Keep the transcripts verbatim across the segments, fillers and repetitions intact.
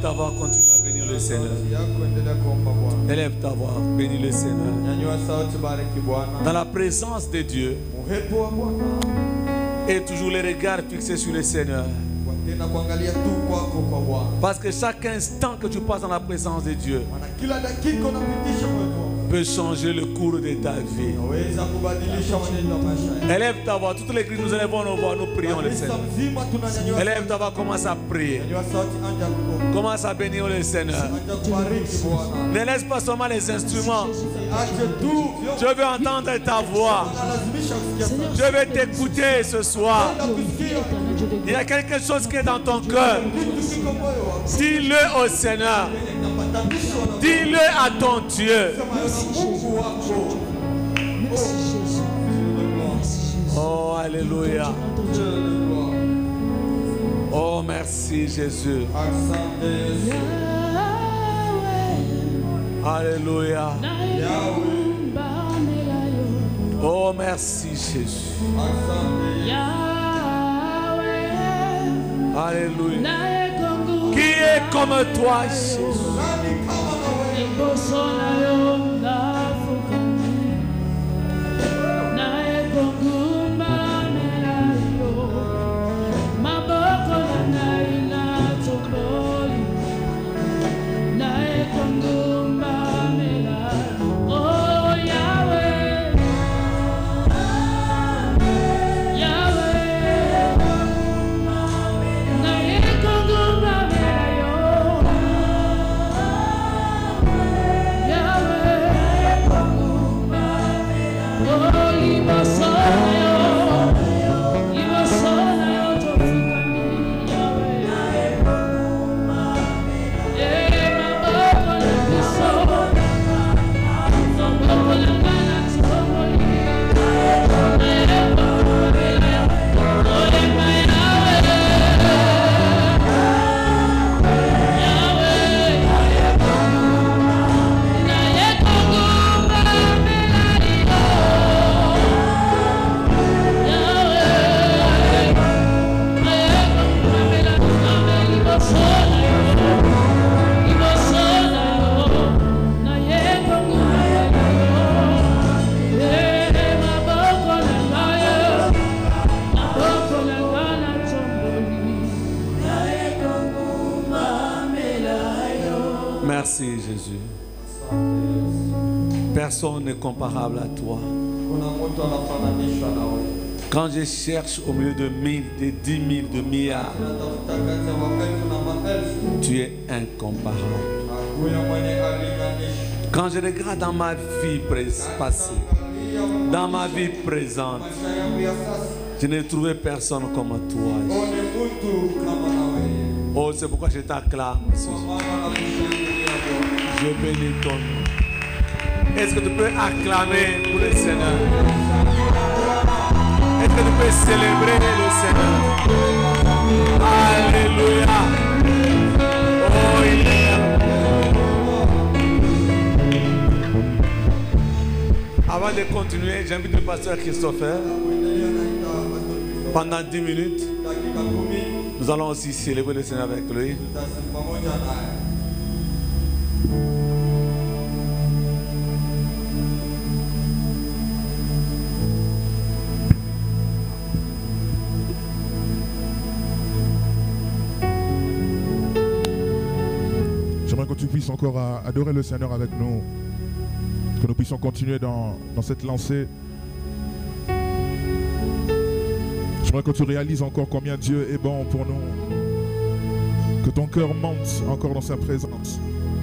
ta voix, continue à bénir le Seigneur. Élève ta voix, bénis le Seigneur. Dans la présence de Dieu, et toujours les regards fixés sur le Seigneur. Parce que chaque instant que tu passes dans la présence de Dieu peut changer le cours de ta vie. Élève ta voix. Toute l'église, nous élevons nos voix, nous prions le Seigneur. Élève ta voix, commence à prier. Commence à bénir le Seigneur. Ne laisse pas seulement les instruments. Je veux entendre ta voix. Je veux t'écouter ce soir. Il y a quelque chose qui est dans ton cœur. Dis-le au Seigneur. Dis-le à ton Dieu. Oh, alléluia. Oh, merci Jésus. Alléluia. Oh, merci Jésus. Alléluia. Qui est comme toi, Jésus? Merci Jésus. Personne n'est comparable à toi. Quand je cherche au milieu de mille, de dix mille, de milliards, tu es incomparable. Quand je regarde dans ma vie passée, dans ma vie présente, je n'ai trouvé personne comme toi. Oh, c'est pourquoi je t'acclame. Je bénis ton nom. Est-ce que tu peux acclamer pour le Seigneur? Est-ce que tu peux célébrer le Seigneur? Alléluia. Oh, il est. Avant de continuer, j'invite le pasteur Christopher. Pendant dix minutes, nous allons aussi célébrer le Seigneur avec lui. J'aimerais que tu puisses encore adorer le Seigneur avec nous. Que nous puissions continuer dans, dans cette lancée. J'aimerais que tu réalises encore combien Dieu est bon pour nous. Que ton cœur monte encore dans sa présence.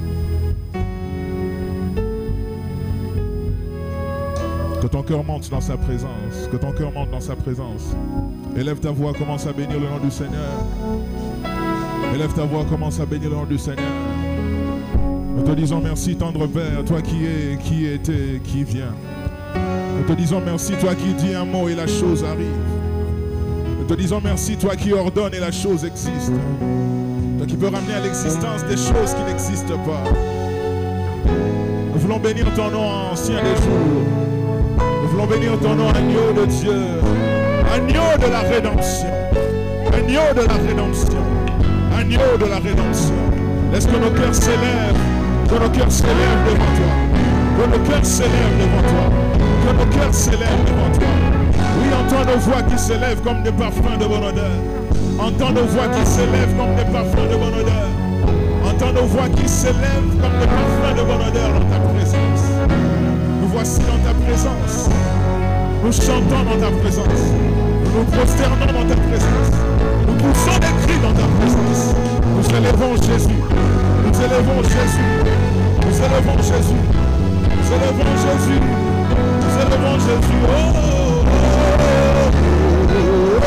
Que ton cœur monte dans sa présence. Que ton cœur monte dans sa présence. Élève ta voix, commence à bénir le nom du Seigneur. Élève ta voix, commence à bénir le nom du Seigneur. Nous te disons merci, tendre Père, toi qui es, qui était, qui vient. Nous te disons merci, toi qui dis un mot et la chose arrive. Nous te disons merci, toi qui ordonnes et la chose existe. Toi qui peux ramener à l'existence des choses qui n'existent pas. Nous voulons bénir ton nom, ancien des jours. Nous voulons bénir ton nom, agneau de Dieu. Agneau de la rédemption. Agneau de la rédemption. Agneau de la rédemption. Laisse que nos cœurs s'élèvent, que nos cœurs s'élèvent devant toi. Que nos cœurs s'élèvent devant toi. Que nos cœurs s'élèvent devant toi. Oui, entends nos voix qui s'élèvent comme des parfums de bonne odeur. Entends nos voix qui s'élèvent comme des parfums de bonne odeur. Entends nos voix qui s'élèvent comme des parfums de bonne odeur dans ta présence. Nous voici dans ta présence. Nous chantons dans ta présence. Nous nous prosternons dans ta présence. Nous poussons des cris dans ta présence. Nous élevons Jésus. Nous élevons Jésus. Nous élevons Jésus. Nous élevons Jésus. Nous élevons Jésus. Oh, oh, oh, oh, oh,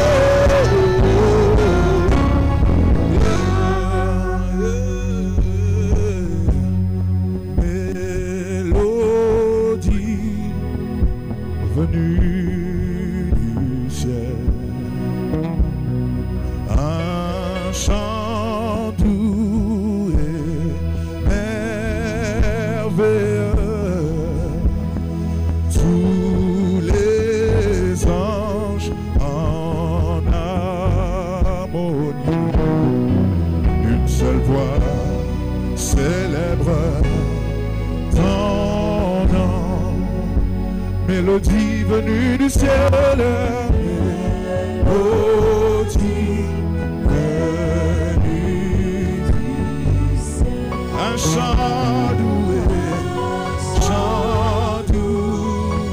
Mélodie venue du ciel. Un chant doux et merveilleux, tous les anges en harmonie, une seule voix célèbre ton nom, mélodie venue du ciel. Un chant doux, chant doux,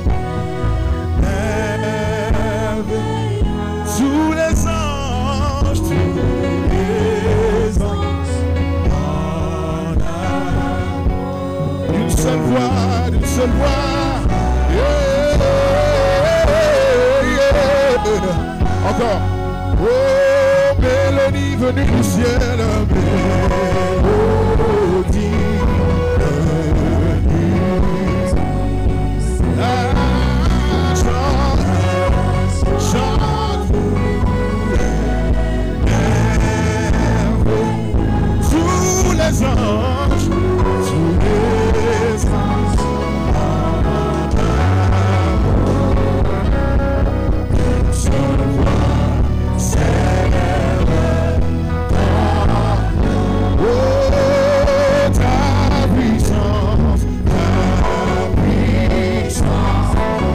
merveilleux, tous les anges, tous les anges en harmonie, une seule voix, une seule voix, yeah, yeah. Encore, oh, mélodie venue du ciel, mélodie. Tous les anges, tous les anges seule voix célèbre oh, ta puissance, ta puissance,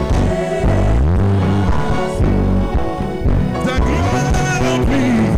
ta gloire remplie.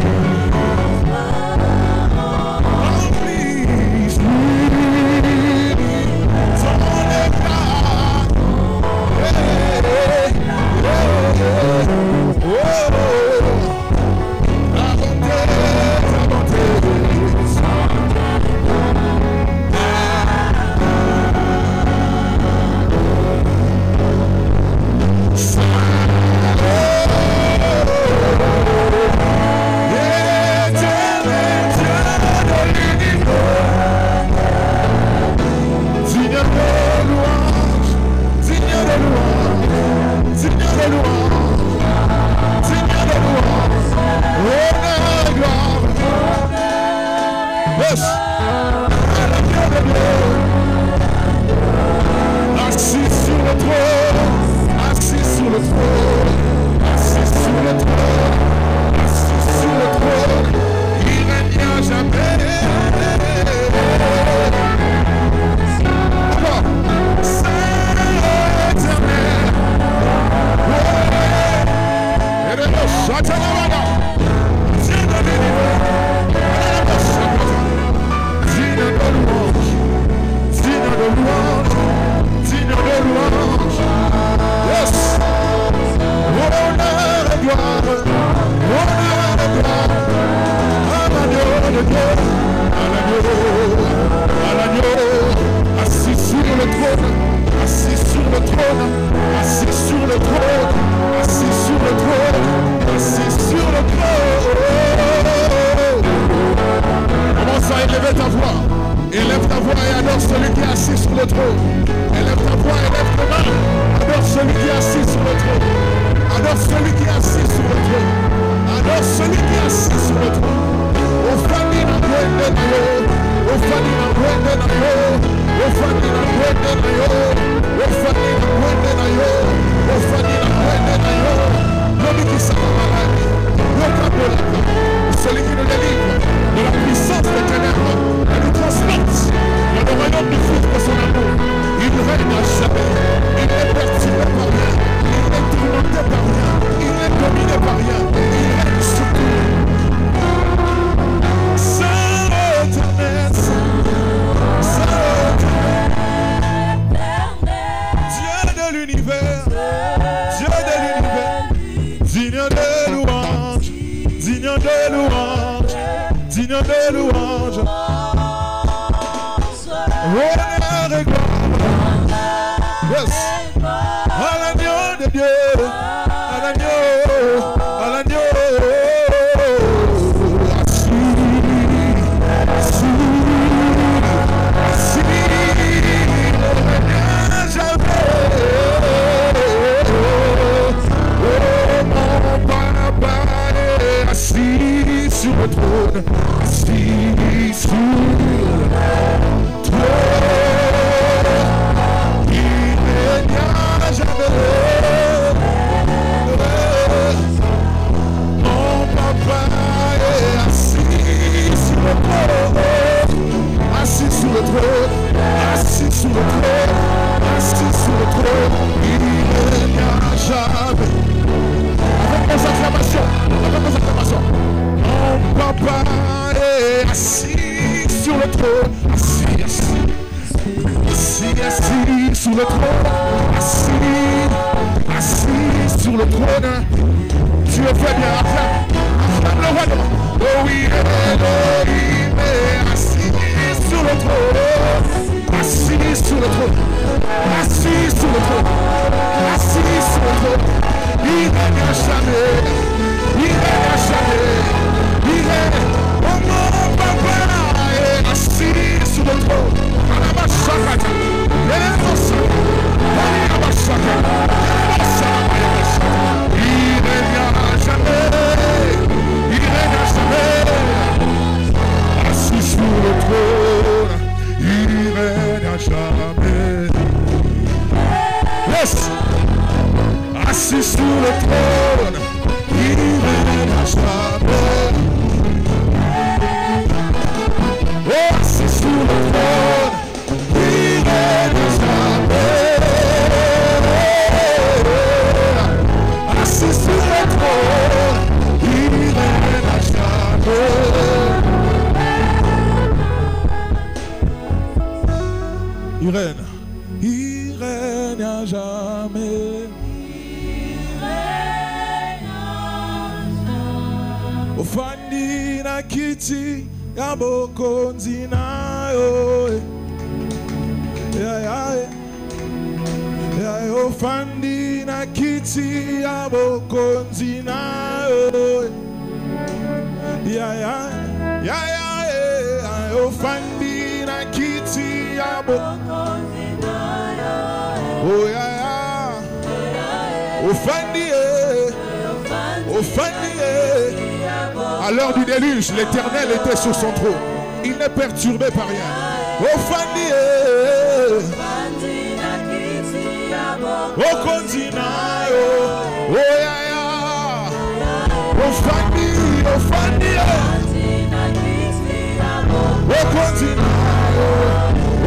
Assis sur le trône, assis sur le trône, assis sur le trône, assis sur le trône, il règne à jamais. Encore, Saint éternel, et de nos châteaux, Dieu de l'univers, digne de louange, digne de louange, digne de louange. Yes. Honneur et gloire, honneur et gloire à l'agneau de Dieu, à l'agneau, à l'agneau, assis sur le trône, assis sur le trône, assis sur le trône, assis sur le trône, assis sur le trône. Commence à élever ta voix. Élève ta voix et adore celui qui est assis sur le trône. Élève ta voix et lève ta main. Adore celui qui est assis sur le trône. Adore celui qui est assis sur le trône. Adore celui qui est assis sur le trône. Ofani na kwende na yo. Ofani na kwende na yo. Ofani na kwende na yo. Ofani na kwende na yo. Ofani na kwende na yo. L'homme qui s'en va malade. Celui qui nous délivre de la puissance des ténèbres. Honneur et gloire. Yes. À l'agneau de Dieu. À l'agneau. À l'agneau. Assis sur le trône, assis sur le trône, il n'y a jamais. Mon papa est assis sur le trône, assis sur le trône, assis sur le trône, assis sur le trône, il n'y a jamais. Avec nos acclamations, avec nos acclamations. Mon papa est assis sur le trône, assis, assis, assis, assis sur le trône, assis, assis sur le trône. Tu es fait bien, acclame, acclame le roi. Oh oui, Elohim est assis sur le trône, assis sur le trône, assis sur le trône, assis sur le trône. Il règne à jamais, il règne à jamais, il règne. Oh mon papa est assis sur le trône. Alabashakata, Elabashakata, Alabashakata, Alabashakata. Il règne à jamais, il règne à jamais. Assis sur le trône, il règne à jamais. Yes. Assis sur le trône, il règne à jamais. Oh, assis sur le trône, il règne à jamais. Assis sur le trône, il règne à jamais. Il règne, il règne à jamais. Ofandi na kiti ya bokonzi nayo, yeah, yeah, yeah. Ofandi na kiti ya bokonzi nayo, yeah, yeah, yeah, yeah. Ofandi na kiti ya bokonzi nayo, oh yeah, yeah. Ofandi, Ofandi. À l'heure du déluge, l'Éternel était sur son trône. Il n'est perturbé par rien. Oh Fanny, oh continent, oh ya ya, oh Fanny, oh Fanny, oh continent, oh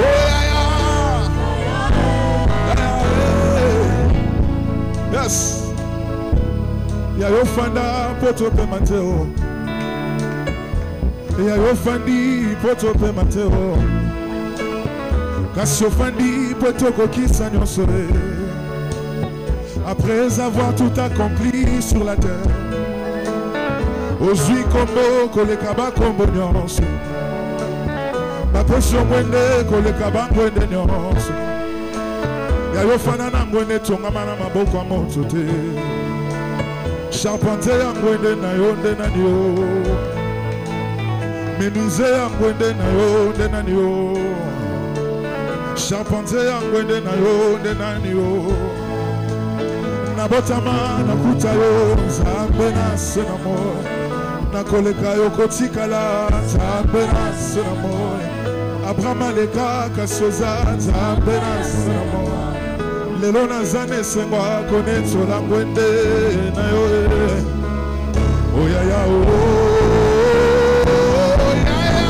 ya ya. Yes. Ya yo fanda poto pe Mateo. Ya yo fandi poto pe Mateo. Kasi yo fandi poto kokisa nyonsore. Après avoir tout accompli sur la terre. Ozui kombo kolekaba kombo nyonso. Ma potion mwende kolekaba mwende nyonso. Ya yo fanda na mwende tonga mana maboko amoto te. Charpentier yangwende na yo nde nani yo. Menuisier yangwende na yo nde nani yo. Charpentier yangwende na yo nde nani yo. Nabotama nakuta yo Nzambe na sena moyo. Nakoleka yo kotikala Nzambe na sena moyo. Abraham aleka kasoza Nzambe na sena moyo. Lelo nazane sengwa konetso la ngwende na yo. Oh ya ya oh ya ya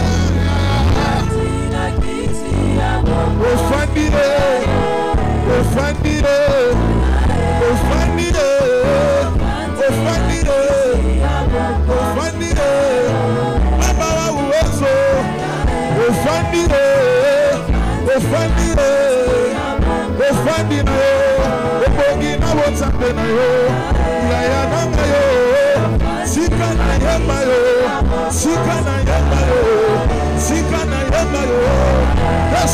ya. Oh fandire, oh fandire, oh fandire, oh fandire, oh fandire. Baba wa uwezo, oh fandire, oh fandire. Ofandi na yo, obogi na wotambe na yo, yaya nanga yo, sika na yema yo, sika na yema yo, sika na yema yo.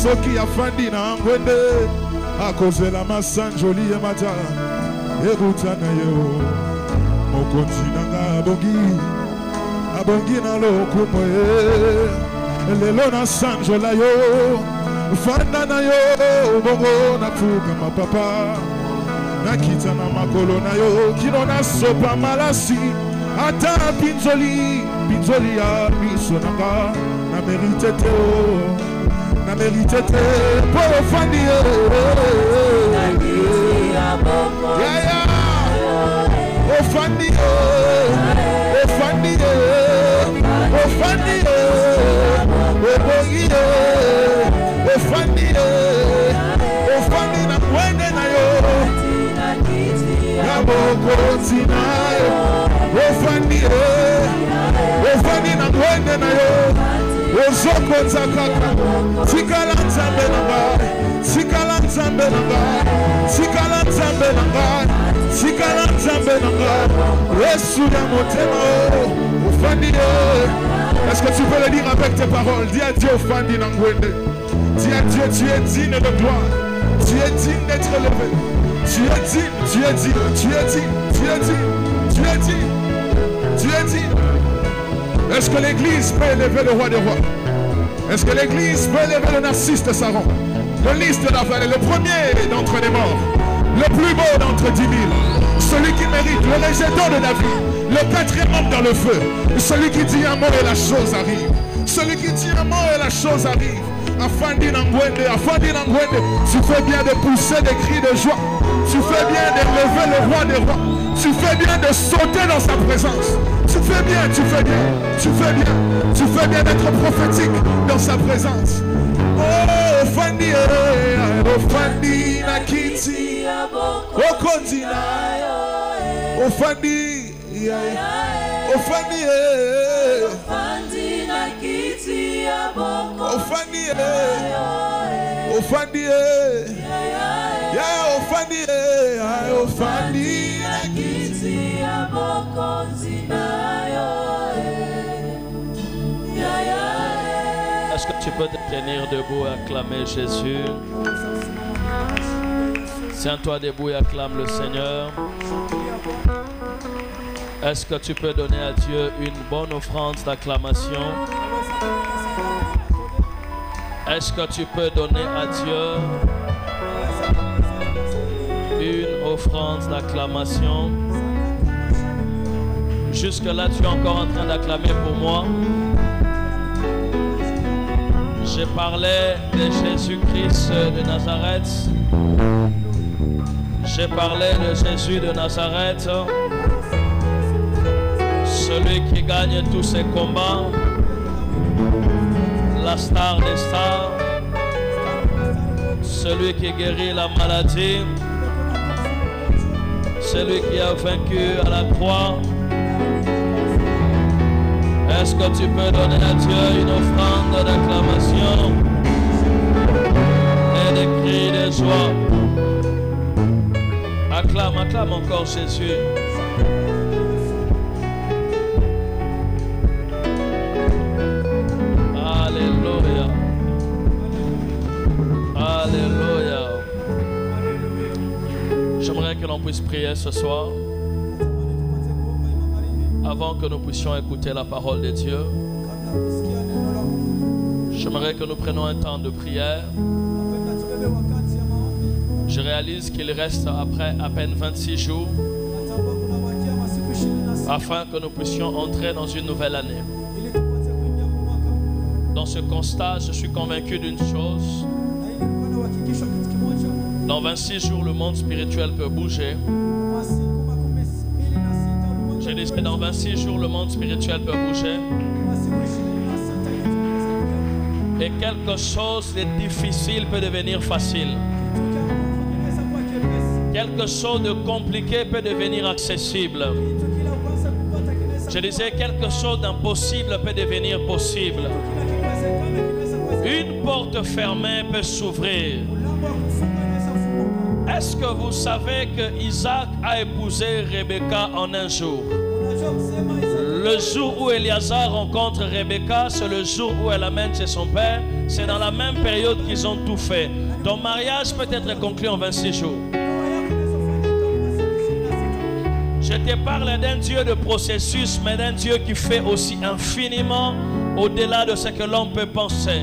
soki afandi na ngwende akozela masanjoli ya mata ebuta na yo mokonzi nanga abongi abongi na lokumu lelo na sanjola yo fanda na yo bongo napukama papa nakita na makolo na yo kino na sopa malasi ata pinzoli pinzoli ya miso nanga na merite te o na merite te po ofandi ya ya ofandi ofandi ofandi ofandi ofandi ofandi na kwende na yo na bokonzi na yo ofandi ofandi na kwende na yo ozoko nzakaka tikala nzambe na ngai tikala nzambe na ngai tikala nzambe na ngai tikala nzambe na ngai yesu ya motema ofandi. Est-ce que tu peux le dire avec tes paroles? Dis à Dieu ofandi na ngwende. Dis à Dieu, tu es digne de gloire, tu es digne d'être élevé, tu es digne, tu es digne, tu es digne, tu es digne, tu es digne, tu es digne. Est-ce que l'église peut élever le roi des rois? Est-ce que l'église peut élever le narcisse de Saron, le lys de la vallée, le premier d'entre les morts, le plus beau d'entre dix mille, celui qui mérite le rejeton de David, le quatrième homme dans le feu, celui qui dit un mot et la chose arrive, celui qui dit un mot et la chose arrive. Afandi Nangwende, Afandi Nangwende, tu fais bien de pousser des cris de joie, tu fais bien d'élever le roi des rois, tu fais bien de sauter dans sa présence, tu fais bien, tu fais bien, tu fais bien, tu fais bien d'être prophétique dans sa présence. Oh, Afandi, Afandi Nakiti, Okondina, Afandi, Afandi, Afandi Nakiti, Ofandi, Ofandi, ya Ofandi, Ofandi nakiti ya bokonzi nayo. Est-ce que tu peux te tenir debout et acclamer Jésus? Tiens-toi debout et acclame le Seigneur. Est-ce que tu peux donner à Dieu une bonne offrande d'acclamation? Est-ce que tu peux donner à Dieu une offrande d'acclamation? Jusque-là, tu es encore en train d'acclamer pour moi. Je parlais de Jésus-Christ de Nazareth. Je parlais de Jésus de Nazareth, celui qui gagne tous ses combats, la star des stars, celui qui guérit la maladie, celui qui a vaincu à la croix. Est-ce que tu peux donner à Dieu une offrande d'acclamation et des cris de joie? Acclame, acclame encore Jésus. Alléluia. Alléluia. J'aimerais que l'on puisse prier ce soir. Avant que nous puissions écouter la parole de Dieu, j'aimerais que nous prenions un temps de prière. Je réalise qu'il reste après à peine vingt-six jours afin que nous puissions entrer dans une nouvelle année. Dans ce constat, je suis convaincu d'une chose. Dans vingt-six jours, le monde spirituel peut bouger. Je dis que dans vingt-six jours, le monde spirituel peut bouger. Et quelque chose de difficile peut devenir facile. Quelque chose de compliqué peut devenir accessible. Je disais, quelque chose d'impossible peut devenir possible. Une porte fermée peut s'ouvrir. Est-ce que vous savez que Isaac a épousé Rebecca en un jour? Le jour où Eliezer rencontre Rebecca, c'est le jour où elle amène chez son père. C'est dans la même période qu'ils ont tout fait. Ton mariage peut être conclu en vingt-six jours. Je te parle d'un Dieu de processus, mais d'un Dieu qui fait aussi infiniment au-delà de ce que l'homme peut penser.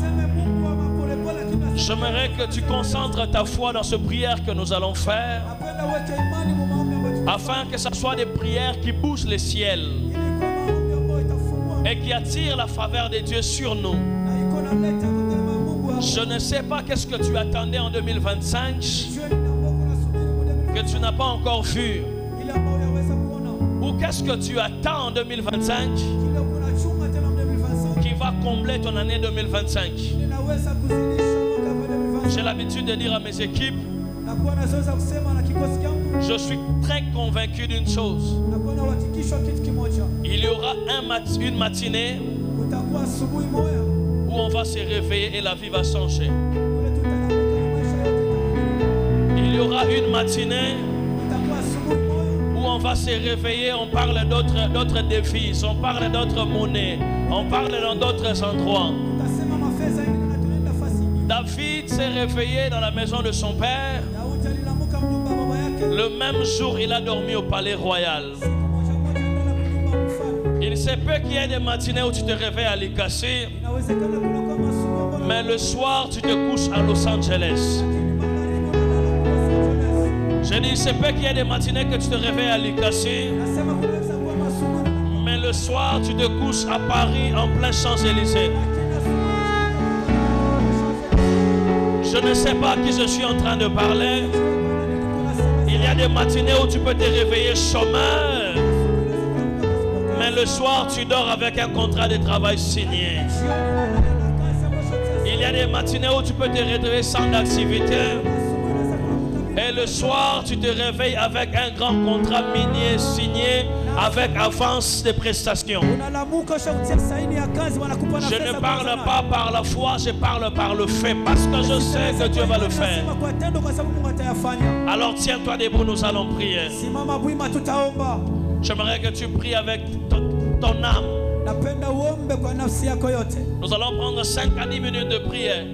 J'aimerais que tu concentres ta foi dans ce prière que nous allons faire, afin que ce soit des prières qui bougent les ciels et qui attirent la faveur de Dieu sur nous. Je ne sais pas qu'est-ce que tu attendais en deux mille vingt-cinq que tu n'as pas encore vu, ou qu'est-ce que tu attends en deux mille vingt-cinq qui va combler ton année deux mille vingt-cinq. J'ai l'habitude de dire à mes équipes, je suis très convaincu d'une chose. Il y aura un mat une matinée où on va se réveiller et la vie va changer. Il y aura une matinée où on va se réveiller, on parle d'autres d'autres défis, on parle d'autres monnaies, on parle dans d'autres endroits. David s'est réveillé dans la maison de son père. Le même jour, il a dormi au palais royal. Il se peut qu'il y ait des matinées où tu te réveilles à Likasi, mais le soir, tu te couches à Los Angeles. Je dis, il se peut qu'il y ait des matinées que tu te réveilles à Likasi, mais le soir, tu te couches à Paris en plein Champs-Élysées. Je ne sais pas à qui je suis en train de parler. Il y a des matinées où tu peux te réveiller chômeur, mais le soir tu dors avec un contrat de travail signé. Il y a des matinées où tu peux te réveiller sans activité, et le soir tu te réveilles avec un grand contrat minier signé avec avance de prestations. Je ne parle pas par la foi, je parle par le fait, parce que je sais que Dieu va le faire. Alors tiens-toi debout, nous allons prier. J'aimerais que tu pries avec ton, ton âme. Nous allons prendre cinq à dix minutes de prière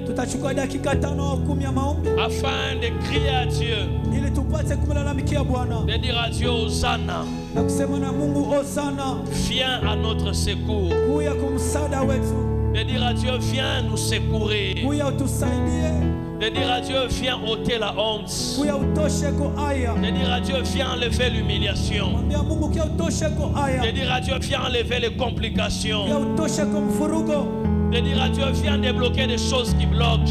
afin de crier à Dieu, de dire à Dieu Hosanna, viens à notre secours, de dire à Dieu viens nous secourir, de dire à Dieu viens ôter la honte, de dire à Dieu viens enlever l'humiliation, de dire à Dieu viens enlever les complications, de dire à Dieu viens débloquer des choses qui bloquent.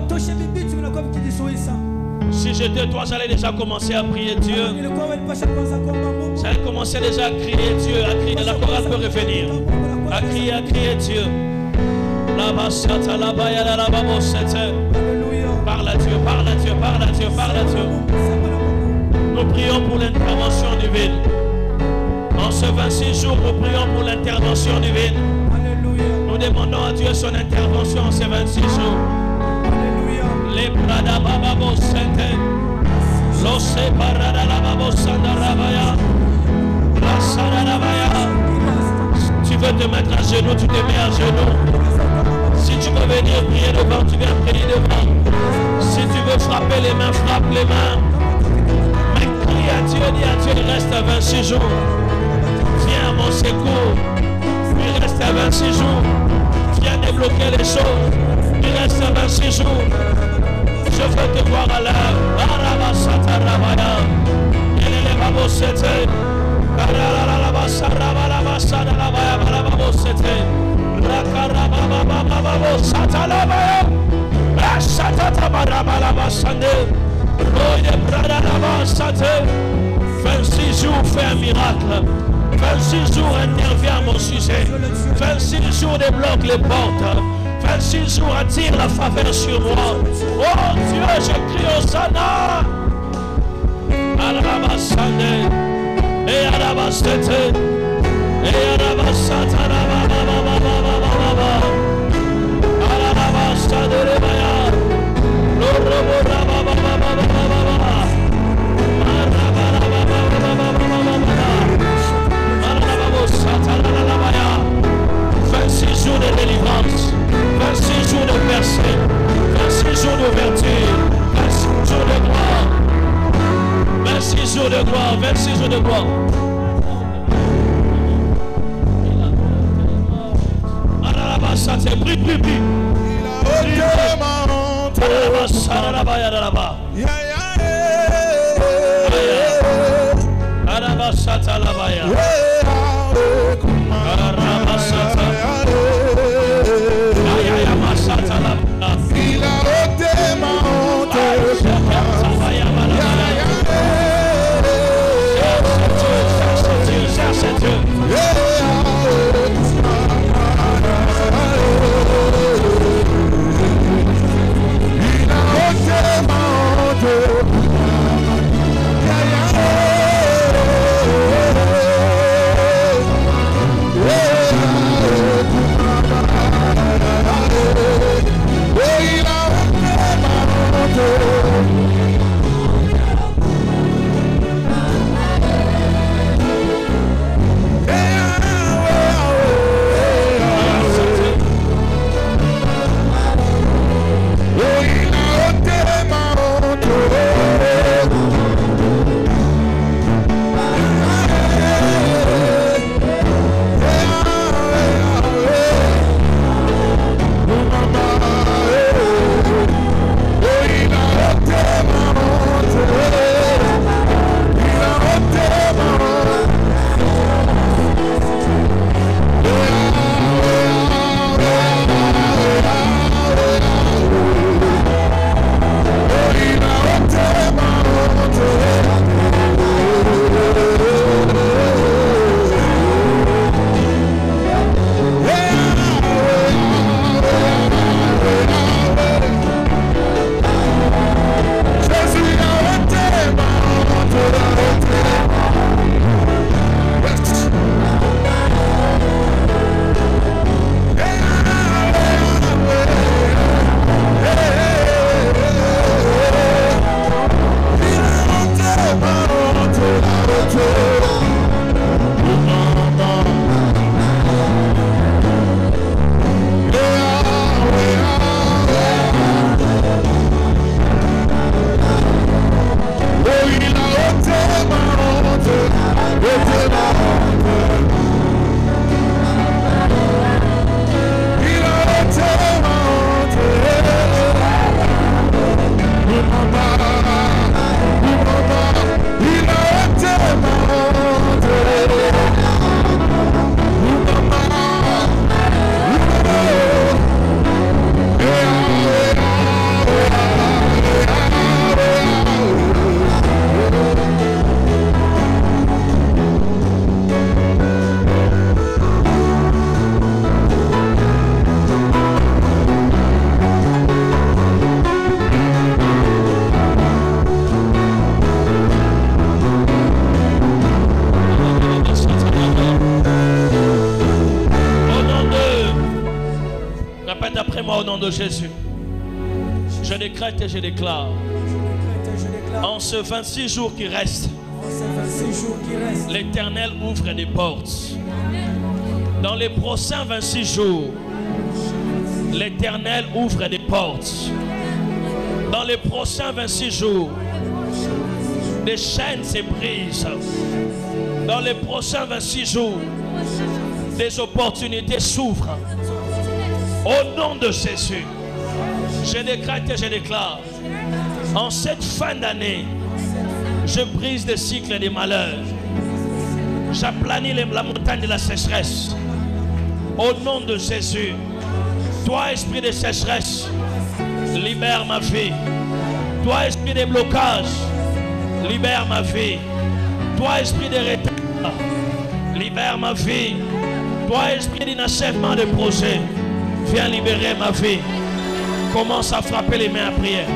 Si j'étais toi, j'allais déjà commencer à prier Dieu. J'allais commencer déjà à crier Dieu, à crier. La chorale peut revenir. À crier, à crier Dieu. Parle à Dieu, parle à Dieu, parle à Dieu, parle à Dieu. Nous prions pour l'intervention divine. En ce vingt-six jours, nous prions pour l'intervention divine. Nous demandons à Dieu son intervention en ces vingt-six jours. Les Prada Bababo Sente, Los Separada Bababo Sandarabaya, La Sandarabaya. Tu veux te mettre à genoux, tu te mets à genoux. Si tu veux venir prier devant, tu viens prier devant. Si tu veux frapper les mains, frappe les mains. Mais crie à Dieu, dis à Dieu, il reste à vingt-six jours. Viens à mon secours. Il reste à vingt-six jours. Viens débloquer les choses. Il reste à vingt-six jours. Je veux te voir à l'heure. Arabasatarabaya. Elelebabosete. Aralalabasaраbalabasarabaya balababosete. Rakarabababababosatalabaya. Rasatatabarabalabasande. Oyebrarabasate. vingt-six jours fait un miracle. vingt-six jours intervient à mon sujet. vingt-six jours débloque les portes. vingt-six jours attire la faveur sur moi. Oh Dieu, je crie Hosanna. Alabasande. Et Alabastete. Et Alabastata. Alabastade Rebaya. Lorobo Rabababababababa. Marabababababababa. Marababosata. délivrance, vingt-six jours de percée, vingt-six jours d'ouverture, vingt-six jours de gloire, vingt-six jours de gloire, vingt-six jours de gloire. Prie, prie, prie. Au nom de Jésus, je décrète et je déclare, en ce vingt-six jours qui restent, l'Éternel ouvre des portes. Dans les prochains vingt-six jours, l'Éternel ouvre des portes. Dans les prochains vingt-six jours, des chaînes se brisent. Dans les prochains vingt-six jours, des opportunités s'ouvrent. Au nom de Jésus, je décrète et je déclare, en cette fin d'année, je brise des cycles des malheurs. J'aplanis la montagne de la sécheresse. Au nom de Jésus, toi, esprit de sécheresse, libère ma vie. Toi, esprit de blocage, libère ma vie. Toi, esprit de retard, libère ma vie. Toi, esprit d'inachèvement de projet, viens libérer ma vie. Commence à frapper les mains à prière.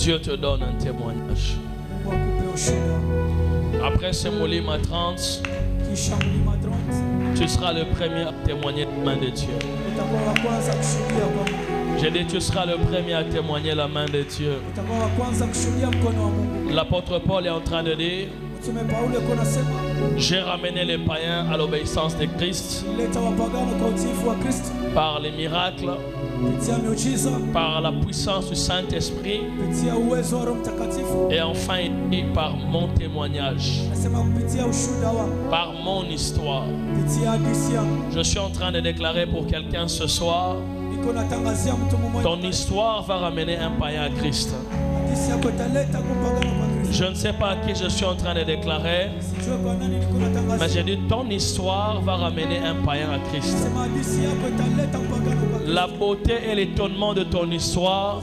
Dieu te donne un témoignage. Après ce Molima trente, tu seras le premier à témoigner la main de Dieu. J'ai dit, tu seras le premier à témoigner la main de Dieu. L'apôtre Paul est en train de dire, j'ai ramené les païens à l'obéissance de Christ par les miracles, par la puissance du Saint-Esprit et enfin par mon témoignage, par mon histoire. Je suis en train de déclarer pour quelqu'un ce soir, ton histoire va ramener un païen à Christ. Je ne sais pas à qui je suis en train de déclarer, mais j'ai dit ton histoire va ramener un païen à Christ. La beauté et l'étonnement de ton histoire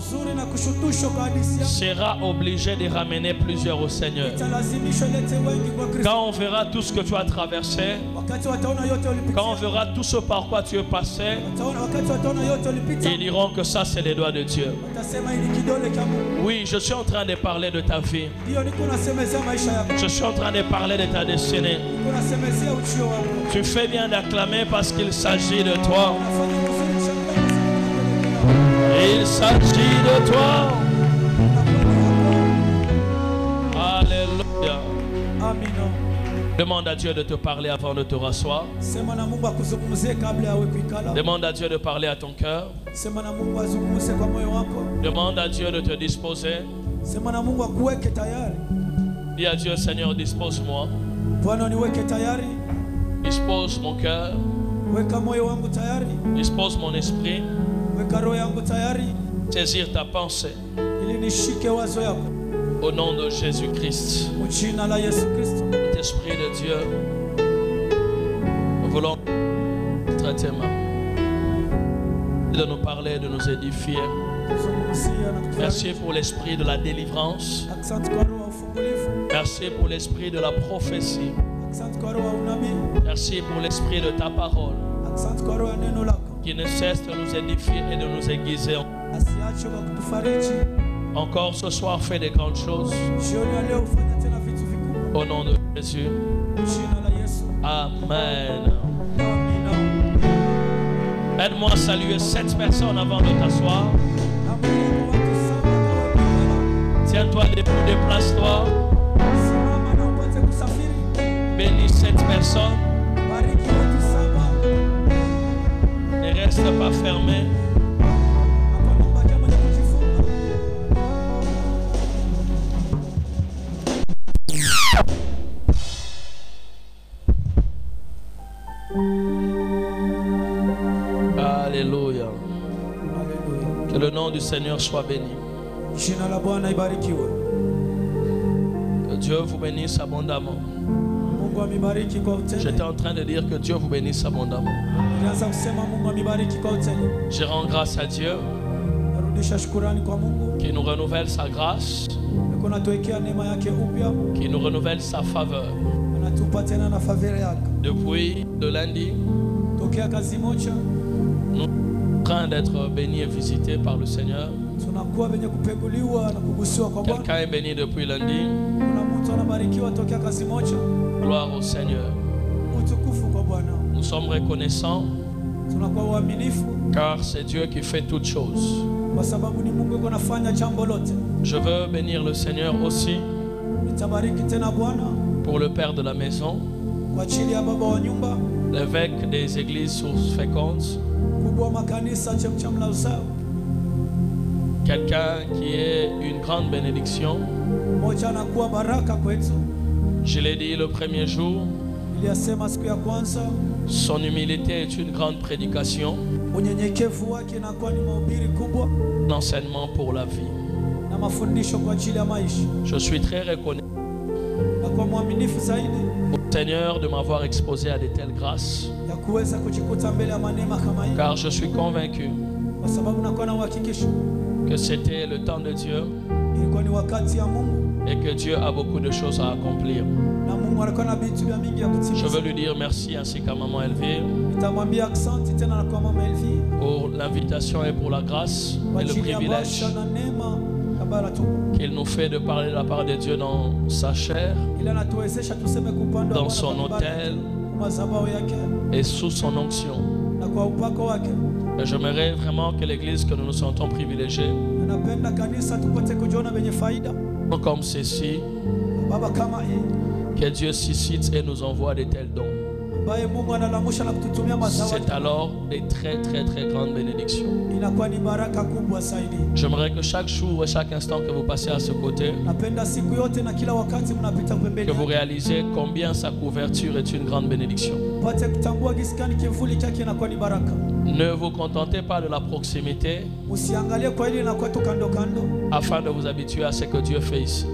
sera obligé de ramener plusieurs au Seigneur. Quand on verra tout ce que tu as traversé, quand on verra tout ce par quoi tu es passé, ils diront que ça c'est les doigts de Dieu. Oui, je suis en train de parler de ta vie. Je suis en train de parler de ta destinée. Tu fais bien d'acclamer parce qu'il s'agit de toi. Il s'agit de toi. Alléluia. Demande à Dieu de te parler avant de te rasseoir. Demande à Dieu de parler à ton cœur. Demande à Dieu de te disposer. Dis à Dieu, Seigneur, dispose-moi. Dispose mon cœur. Dispose mon esprit. Saisir ta pensée. Au nom de Jésus-Christ. Esprit de Dieu, nous voulons traiter tes mains, de nous parler, de nous édifier. Merci pour l'esprit de la délivrance. Merci pour l'esprit de la prophétie. Merci pour l'esprit de ta parole qui ne cesse de nous édifier et de nous aiguiser. Encore ce soir, fais des grandes choses. Au nom de Jésus. Amen. Aide-moi à saluer sept personnes avant de t'asseoir. Tiens-toi debout, déplace-toi. Bénis sept personnes. Ne reste pas fermé. Alléluia. Que le nom du Seigneur soit béni. Que Dieu vous bénisse abondamment. J'étais en train de dire que Dieu vous bénisse abondamment. Je rends grâce à Dieu qui nous renouvelle sa grâce, qui nous renouvelle sa faveur. Depuis le lundi, nous sommes en train d'être bénis et visités par le Seigneur. Quelqu'un est béni depuis lundi. Gloire au Seigneur. Nous sommes reconnaissants car c'est Dieu qui fait toutes choses. Je veux bénir le Seigneur aussi pour le père de la maison, l'évêque des églises sources fécondes, quelqu'un qui est une grande bénédiction. Je l'ai dit le premier jour, son humilité est une grande prédication, l'enseignement pour la vie. Je suis très reconnaissant au Seigneur de m'avoir exposé à de telles grâces, car je suis convaincu que c'était le temps de Dieu et que Dieu a beaucoup de choses à accomplir. Je veux lui dire merci ainsi qu'à maman Elvire pour l'invitation et pour la grâce et le privilège qu'il nous fait de parler de la part de Dieu dans sa chair, dans son autel et sous son onction. Et j'aimerais vraiment que l'église que nous nous sentons privilégiés, comme ceci, que Dieu suscite et nous envoie de tels dons. C'est alors des très très très grandes bénédictions. J'aimerais que chaque jour et chaque instant que vous passez à ce côté, que vous réalisez combien sa couverture est une grande bénédiction. Ne vous contentez pas de la proximité afin de vous habituer à ce que Dieu fait ici.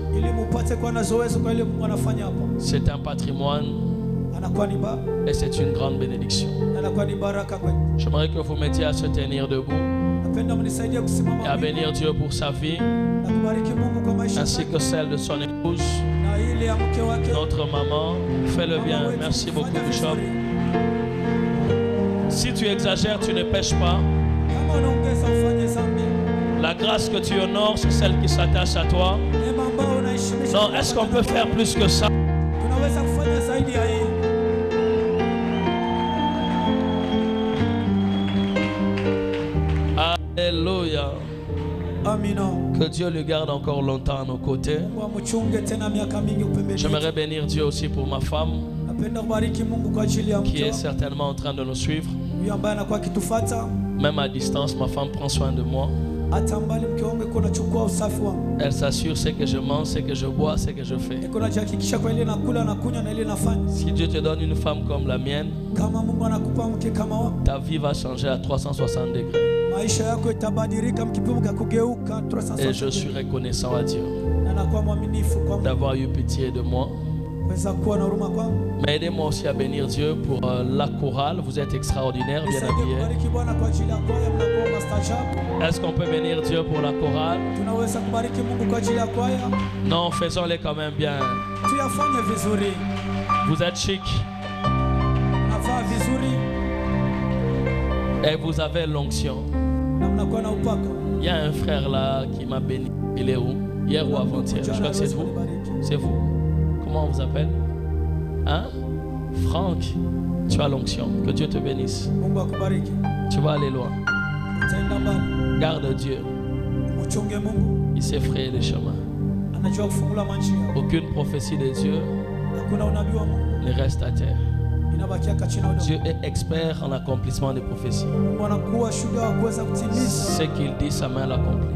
C'est un patrimoine et c'est une grande bénédiction. J'aimerais que vous mettiez à se tenir debout et à bénir Dieu pour sa vie ainsi que celle de son épouse, notre maman. Fais-le bien. Merci beaucoup, Bishop. Si tu exagères, tu ne pêches pas. La grâce que tu honores, c'est celle qui s'attache à toi. Non, est-ce qu'on peut faire plus que ça? Alléluia. Que Dieu le garde encore longtemps à nos côtés. J'aimerais bénir Dieu aussi pour ma femme, qui est certainement en train de nous suivre. Même à distance, ma femme prend soin de moi. Elle s'assure ce que je mange, ce que je bois, ce que je fais. Si Dieu te donne une femme comme la mienne, ta vie va changer à trois cent soixante degrés. Et je suis reconnaissant à Dieu d'avoir eu pitié de moi. Mais aidez-moi aussi à bénir Dieu pour euh, la chorale. Vous êtes extraordinaire, bien habillés. Est-ce qu'on peut bénir Dieu pour la chorale? Non, faisons-les quand même bien. Vous êtes chic. Et vous avez l'onction. Il y a un frère là qui m'a béni. Il est où? Hier ou avant-hier? Je crois que c'est vous. C'est vous. Comment on vous appelle? Hein? Franck, tu as l'onction. Que Dieu te bénisse. Tu vas aller loin. Garde Dieu. Il sait frayer les chemins. Aucune prophétie de Dieu ne reste à terre. Dieu est expert en accomplissement des prophéties. Ce qu'il dit, sa main l'accomplit.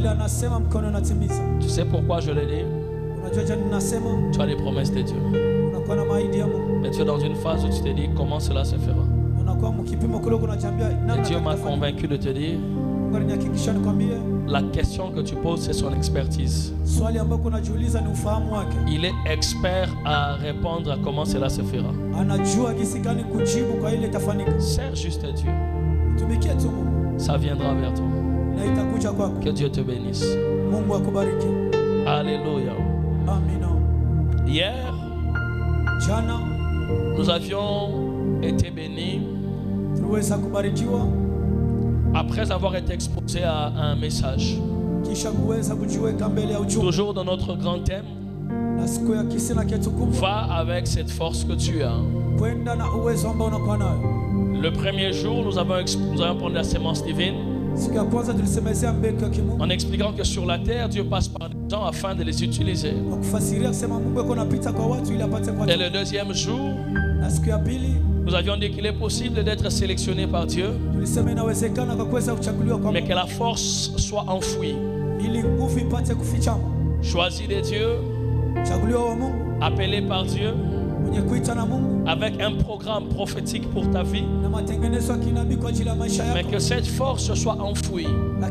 Tu sais pourquoi je le dis? Tu as les promesses de Dieu. Mais tu es dans une phase où tu te dis comment cela se fera. Et Dieu m'a convaincu de te dire, la question que tu poses, c'est son expertise. Il est expert à répondre à comment cela se fera. Sers juste à Dieu. Ça viendra vers toi. Que Dieu te bénisse. Alléluia. Hier, nous avions été bénis après avoir été exposés à un message. Toujours dans notre grand thème, va avec cette force que tu as. Le premier jour, nous avons, nous avons parlé de la sémence divine, en expliquant que sur la terre, Dieu passe par des gens afin de les utiliser. Et le deuxième jour, nous avions dit qu'il est possible d'être sélectionné par Dieu, mais que la force soit enfouie. Choisi de Dieu, appelé par Dieu, avec un programme prophétique pour ta vie, mais que cette force soit enfouie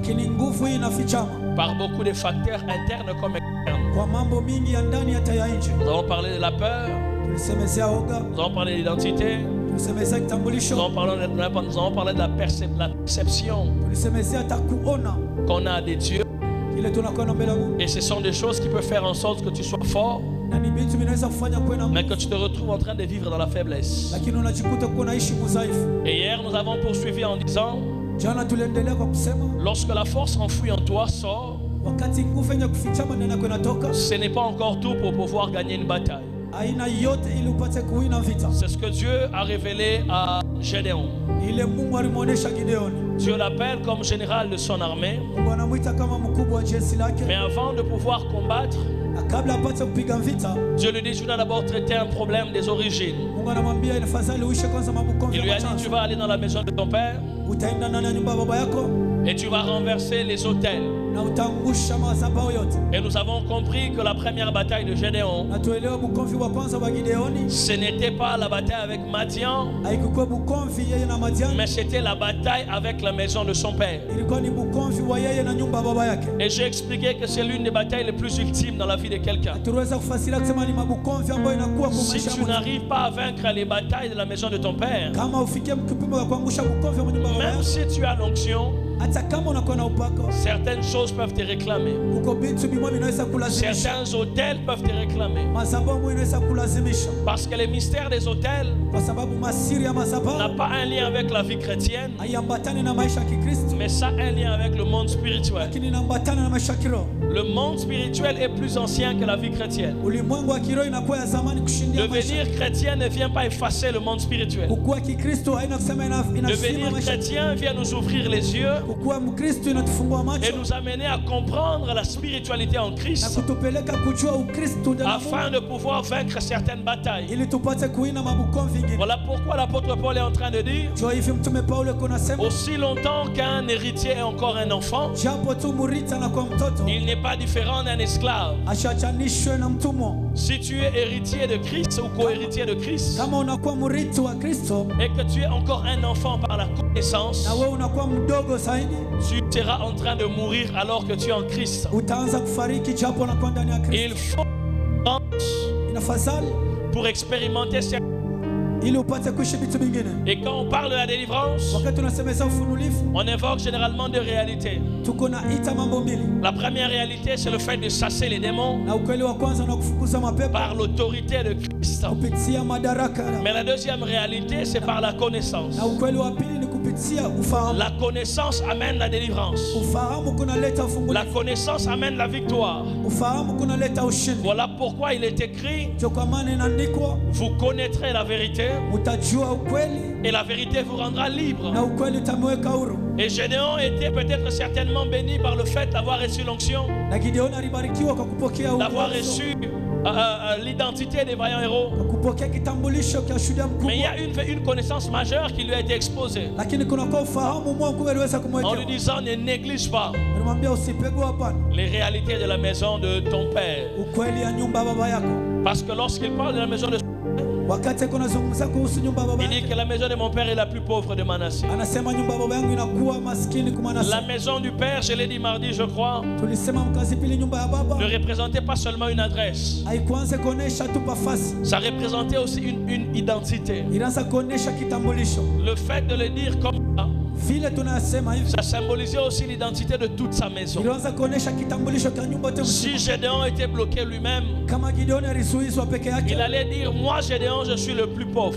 par beaucoup de facteurs internes comme externes. Nous avons parlé de la peur, nous avons parlé de l'identité, nous avons parlé de, nous avons parlé de la, percep la perception qu'on a des dieux. Et ce sont des choses qui peuvent faire en sorte que tu sois fort, mais que tu te retrouves en train de vivre dans la faiblesse. Et hier, nous avons poursuivi en disant, lorsque la force enfouie en toi sort, ce n'est pas encore tout pour pouvoir gagner une bataille. C'est ce que Dieu a révélé à Gédéon. Dieu l'appelle comme général de son armée. Mais avant de pouvoir combattre, Dieu lui dit, tu dois d'abord traiter un problème des origines. Il lui a dit, tu vas aller dans la maison de ton père et tu vas renverser les autels. Et nous avons compris que la première bataille de Gédéon, ce n'était pas la bataille avec Madian, mais c'était la bataille avec la maison de son père. Et j'ai expliqué que c'est l'une des batailles les plus ultimes dans la vie de quelqu'un. Si tu n'arrives pas à vaincre les batailles de la maison de ton père, même si tu as l'onction, certaines choses peuvent te réclamer. Certains hôtels peuvent te réclamer. Parce que les mystères des hôtels n'a pas un lien avec la vie chrétienne, mais ça a un lien avec le monde spirituel. Le monde spirituel est plus ancien que la vie chrétienne. Devenir chrétien ne vient pas effacer le monde spirituel. Devenir chrétien vient nous ouvrir les yeux et nous amener à comprendre la spiritualité en Christ afin de pouvoir vaincre certaines batailles. Voilà pourquoi l'apôtre Paul est en train de dire, aussi longtemps qu'un héritier est encore un enfant, il n'est pas différent d'un esclave. Si tu es héritier de Christ ou co-héritier de Christ et que tu es encore un enfant par la connaissance, tu seras en train de mourir alors que tu es en Christ. Il faut pour expérimenter cette. Et quand on parle de la délivrance, on évoque généralement deux réalités. La première réalité, c'est le fait de chasser les démons par l'autorité de Christ. Mais la deuxième réalité, c'est par la connaissance. La connaissance amène la délivrance. La connaissance amène la victoire. Voilà pourquoi il est écrit, vous connaîtrez la vérité et la vérité vous rendra libre. Et Gédéon était peut-être certainement béni par le fait d'avoir reçu l'onction, d'avoir reçu euh, euh, l'identité des vaillants héros. Mais il y a une, une connaissance majeure qui lui a été exposée en lui disant, ne néglige pas les réalités de la maison de ton père. Parce que lorsqu'il parle de la maison de son père, il dit que la maison de mon père est la plus pauvre de Manassé. La maison du père, je l'ai dit mardi je crois, ne représentait pas seulement une adresse. Ça représentait aussi une, une identité. Le fait de le dire comme ça, ça symbolisait aussi l'identité de toute sa maison. Si Gédéon était bloqué lui-même, il allait dire, moi Gédéon, je suis le plus pauvre.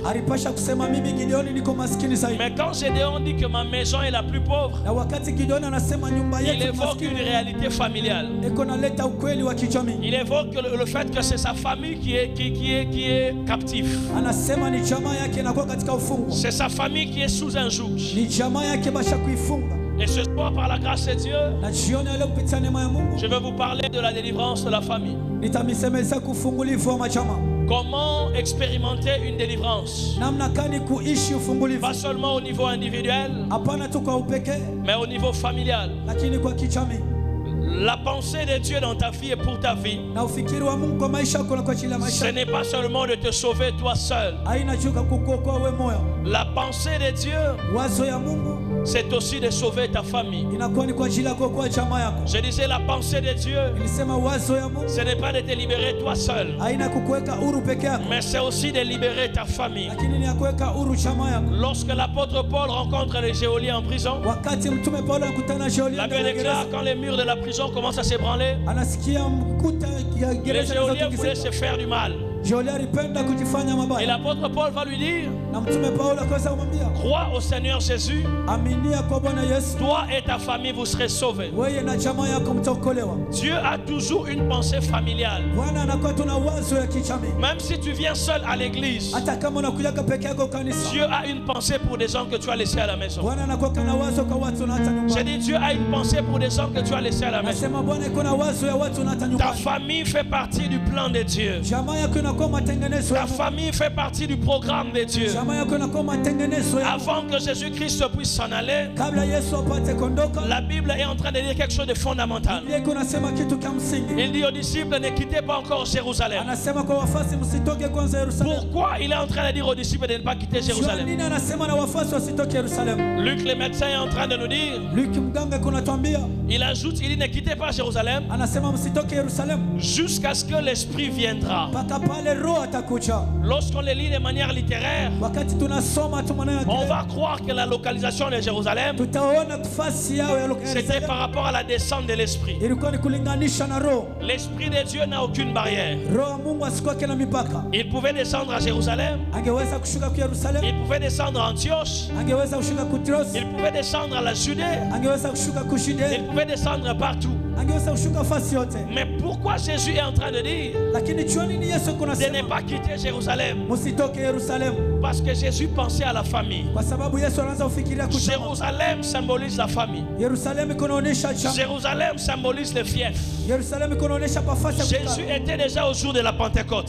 Mais quand Gédéon dit que ma maison est la plus pauvre, il évoque une réalité familiale. Il évoque le, le fait que c'est sa famille qui est, qui, qui est, qui est captive. C'est sa famille qui est sous un joug. Et ce soir, par la grâce de Dieu, je vais vous parler de la délivrance de la famille. Comment expérimenter une délivrance? Pas seulement au niveau individuel, mais au niveau familial. La pensée de Dieu dans ta vie et pour ta vie, ce n'est pas seulement de te sauver toi seul. La pensée de Dieu, c'est aussi de sauver ta famille. Je disais, la pensée de Dieu, ce n'est pas de te libérer toi seul, mais c'est aussi de libérer ta famille. Lorsque l'apôtre Paul rencontre les geôliers en prison, la Bible déclare, quand les murs de la prison commencent à s'ébranler, les geôliers voulaient se faire du mal. Et l'apôtre Paul va lui dire, crois au Seigneur Jésus, toi et ta famille vous serez sauvés. Dieu a toujours une pensée familiale. Même si tu viens seul à l'église, Dieu a une pensée pour des gens que tu as laissés à la maison. J'ai dit, Dieu a une pensée pour des gens que tu as laissés à la maison. Ta famille fait partie du plan de Dieu. Ta famille fait partie du programme de Dieu. Avant que Jésus-Christ puisse s'en aller, la Bible est en train de dire quelque chose de fondamental. Il dit aux disciples, ne quittez pas encore Jérusalem. Pourquoi il est en train de dire aux disciples de ne pas quitter Jérusalem? Luc le médecin est en train de nous dire, il ajoute, il dit, ne quittez pas Jérusalem jusqu'à ce que l'Esprit viendra. Lorsqu'on les lit de manière littéraire, on va croire que la localisation de Jérusalem, c'était par rapport à la descente de l'Esprit. L'Esprit de Dieu n'a aucune barrière. Il pouvait descendre à Jérusalem, il pouvait descendre à Antioche, il pouvait descendre à la Judée, il pouvait descendre partout. Mais pourquoi Jésus est en train de dire de ne pas quitter Jérusalem? Parce que Jésus pensait à la famille. Jérusalem symbolise la famille. Jérusalem symbolise le fief. Jésus était déjà au jour de la Pentecôte.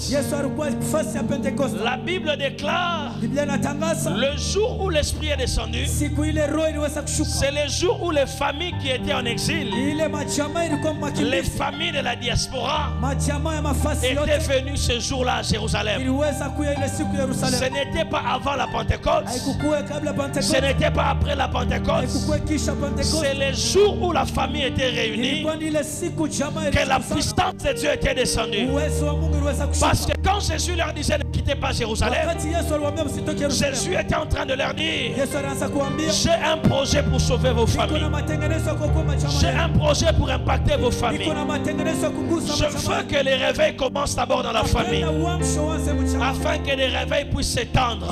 La Bible déclare le jour où l'Esprit est descendu, c'est le jour où les familles qui étaient en exil, les familles de la diaspora, étaient venues ce jour-là à Jérusalem. Ce n'était pas avant la Pentecôte, ce n'était pas après la Pentecôte, c'est le jour où la famille était réunie que la puissance de Dieu était descendue. Parce que quand Jésus leur disait ne quittez pas Jérusalem, Jésus était en train de leur dire, j'ai un projet pour sauver vos familles, j'ai un projet pour impacter vos familles. Je veux que les réveils commencent d'abord dans la famille, afin que les réveils puissent s'étendre.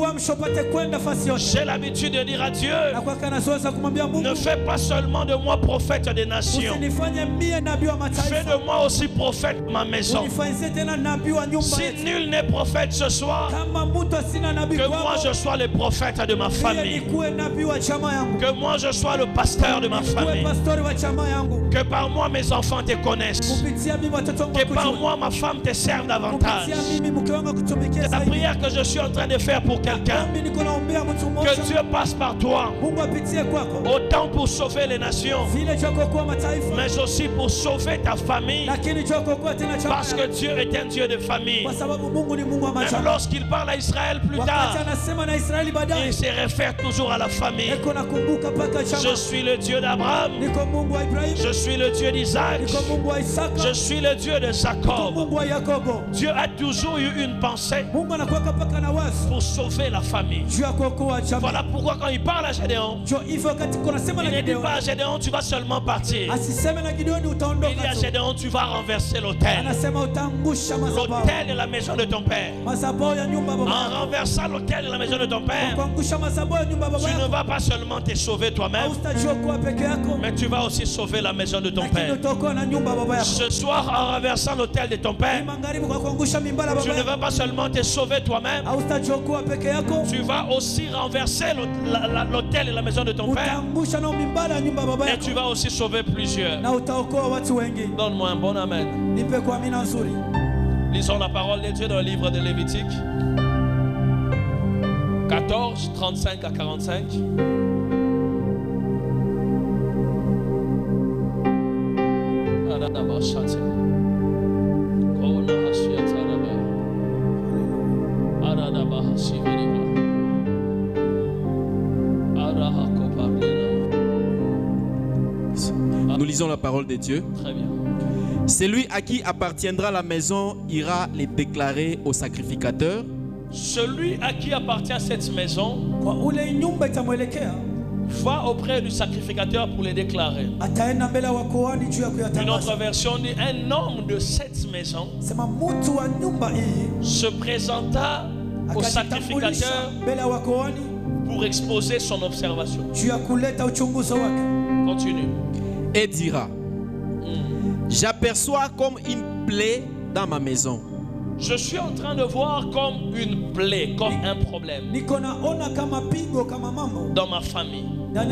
J'ai l'habitude de dire à Dieu, ne fais pas seulement de moi prophète des nations, fais de moi aussi prophète de ma maison. Si nul n'est prophète ce soir, que moi je sois le prophète de ma famille, que moi je sois le pasteur de ma famille, que par moi mes enfants te connaissent, que par moi ma femme te serve davantage. C'est la prière que je suis en train de faire pour quelqu'un. Que Dieu passe par toi, autant pour sauver les nations, mais aussi pour sauver ta famille, parce que Dieu est un Dieu de famille. Même lorsqu'il parle à Israël plus tard, il se réfère toujours à la famille. Je suis le Dieu d'Abraham, je suis le Dieu d'Isaac, je suis le Dieu de Jacob. Dieu a toujours eu une pensée pour sauver la famille. Voilà pourquoi quand il parle à Gédéon, il ne dit pas à Gédéon tu vas seulement partir. Il dit à Gédéon tu vas renverser l'autel. L'autel est la maison de ton père. En renversant l'autel de la maison de ton père, tu ne vas pas seulement te sauver toi-même, mais tu vas aussi sauver la maison de ton père. Ce soir, en renversant l'autel de ton père, tu ne vas pas seulement te sauver toi-même, tu vas aussi renverser l'autel et la maison de ton père, et tu vas aussi sauver plusieurs. Donne-moi un bon amen. Lisons la parole de Dieu dans le livre de Lévitique quatorze, trente-cinq à quarante-cinq. Nous lisons la parole de Dieu. Très bien. Celui à qui appartiendra la maison ira les déclarer au sacrificateur. Celui à qui appartient cette maison va auprès du sacrificateur pour les déclarer. Une autre version dit un homme de cette maison se présenta au sacrificateur pour exposer son observation. Continue. Et dira, mm. j'aperçois comme une plaie dans ma maison. Je suis en train de voir comme une plaie, comme un problème dans ma famille.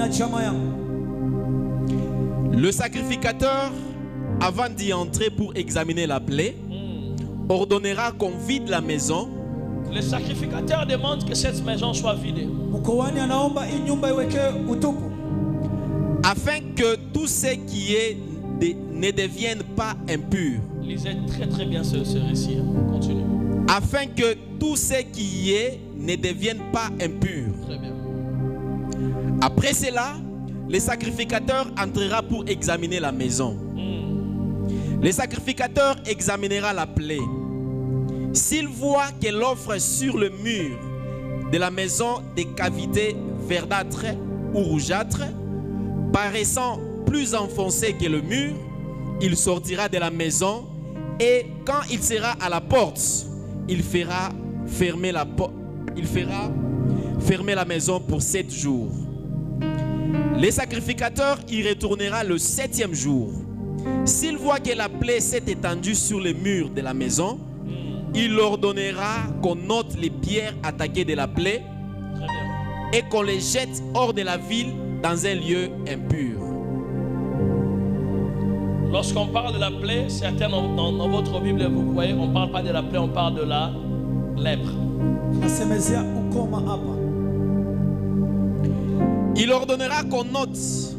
Le sacrificateur, avant d'y entrer pour examiner la plaie, mm. ordonnera qu'on vide la maison. Le sacrificateur demande que cette maison soit vidée, afin que tout ce qui est de, ne devienne pas impur. Lisez très très bien ce, ce récit. Continue. Afin que tout ce qui est ne devienne pas impur. Très bien. Après cela, le sacrificateur entrera pour examiner la maison. Mm. Le sacrificateur examinera la plaie. S'il voit qu'elle offre sur le mur de la maison des cavités verdâtres ou rougeâtres, paraissant plus enfoncées que le mur, il sortira de la maison et quand il sera à la porte, il fera fermer la, il fera fermer la maison pour sept jours. Le sacrificateur y retournera le septième jour. S'il voit que la plaie s'est étendue sur les murs de la maison, il ordonnera qu'on ôte les pierres attaquées de la plaie et qu'on les jette hors de la ville dans un lieu impur. Lorsqu'on parle de la plaie, certains dans, dans, dans votre Bible, vous voyez, on ne parle pas de la plaie, on parle de la lèpre. Il ordonnera qu'on ôte,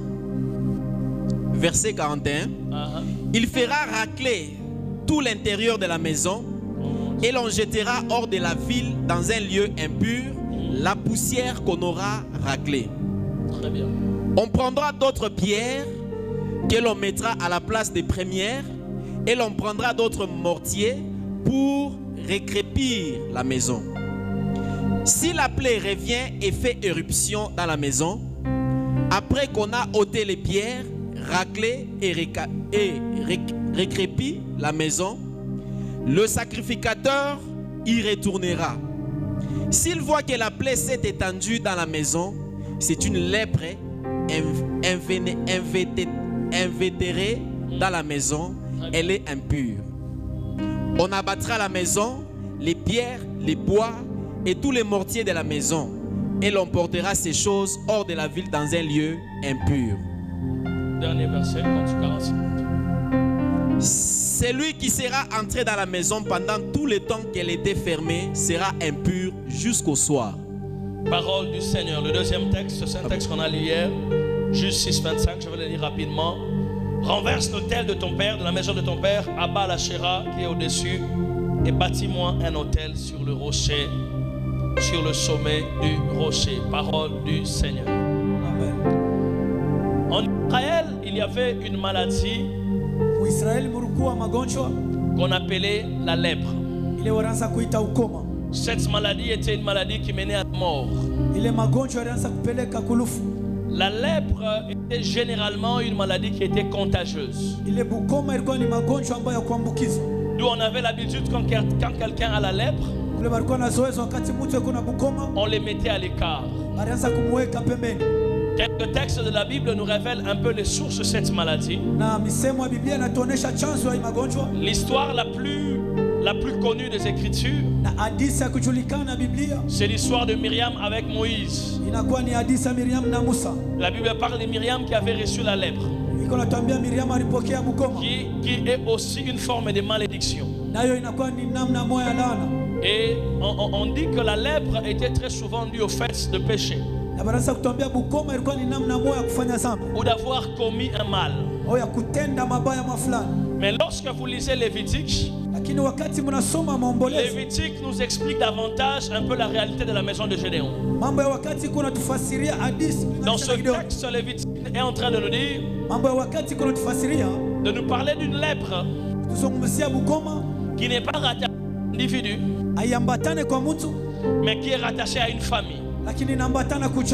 verset quarante et un, uh-huh. il fera racler tout l'intérieur de la maison et l'on jettera hors de la ville dans un lieu impur la poussière qu'on aura raclée. Très bien. On prendra d'autres pierres que l'on mettra à la place des premières et l'on prendra d'autres mortiers pour récrépir la maison. Si la plaie revient et fait éruption dans la maison, après qu'on a ôté les pierres, raclé et, réca- et réc- récrépi la maison, le sacrificateur y retournera. S'il voit que la plaie s'est étendue dans la maison, c'est une lèpre invétérée dans la maison, elle est impure. On abattra la maison, les pierres, les bois et tous les mortiers de la maison, et l'on portera ces choses hors de la ville dans un lieu impur. Dernier verset, quarante-cinq. Celui qui sera entré dans la maison pendant tout le temps qu'elle était fermée sera impur jusqu'au soir. Parole du Seigneur. Le deuxième texte, c'est un texte qu'on a lu hier, Juge six, vingt-cinq, je vais le lire rapidement. Renverse l'autel de ton père, de la maison de ton père, abat la chéra qui est au-dessus et bâtis-moi un autel sur le rocher, sur le sommet du rocher. Parole du Seigneur. Amen. En Israël, il y avait une maladie qu'on appelait la lèpre. Cette maladie était une maladie qui menait à la mort. La lèpre était généralement une maladie qui était contagieuse. D'où on avait l'habitude quand, quand quelqu'un a la lèpre, on les mettait à l'écart. Quelques textes de la Bible nous révèlent un peu les sources de cette maladie. L'histoire la plus, la plus connue des Écritures, c'est l'histoire de Myriam avec Moïse. La Bible parle de Myriam qui avait reçu la lèpre, qui, qui est aussi une forme de malédiction. Et on, on, on dit que la lèpre était très souvent due au fait de péché ou d'avoir commis un mal. Mais lorsque vous lisez Lévitique, Lévitique nous explique davantage un peu la réalité de la maison de Gédéon. Dans ce texte, Lévitique est en train de nous dire, de nous parler d'une lèpre qui n'est pas rattachée à un individu, mais qui est rattachée à une famille.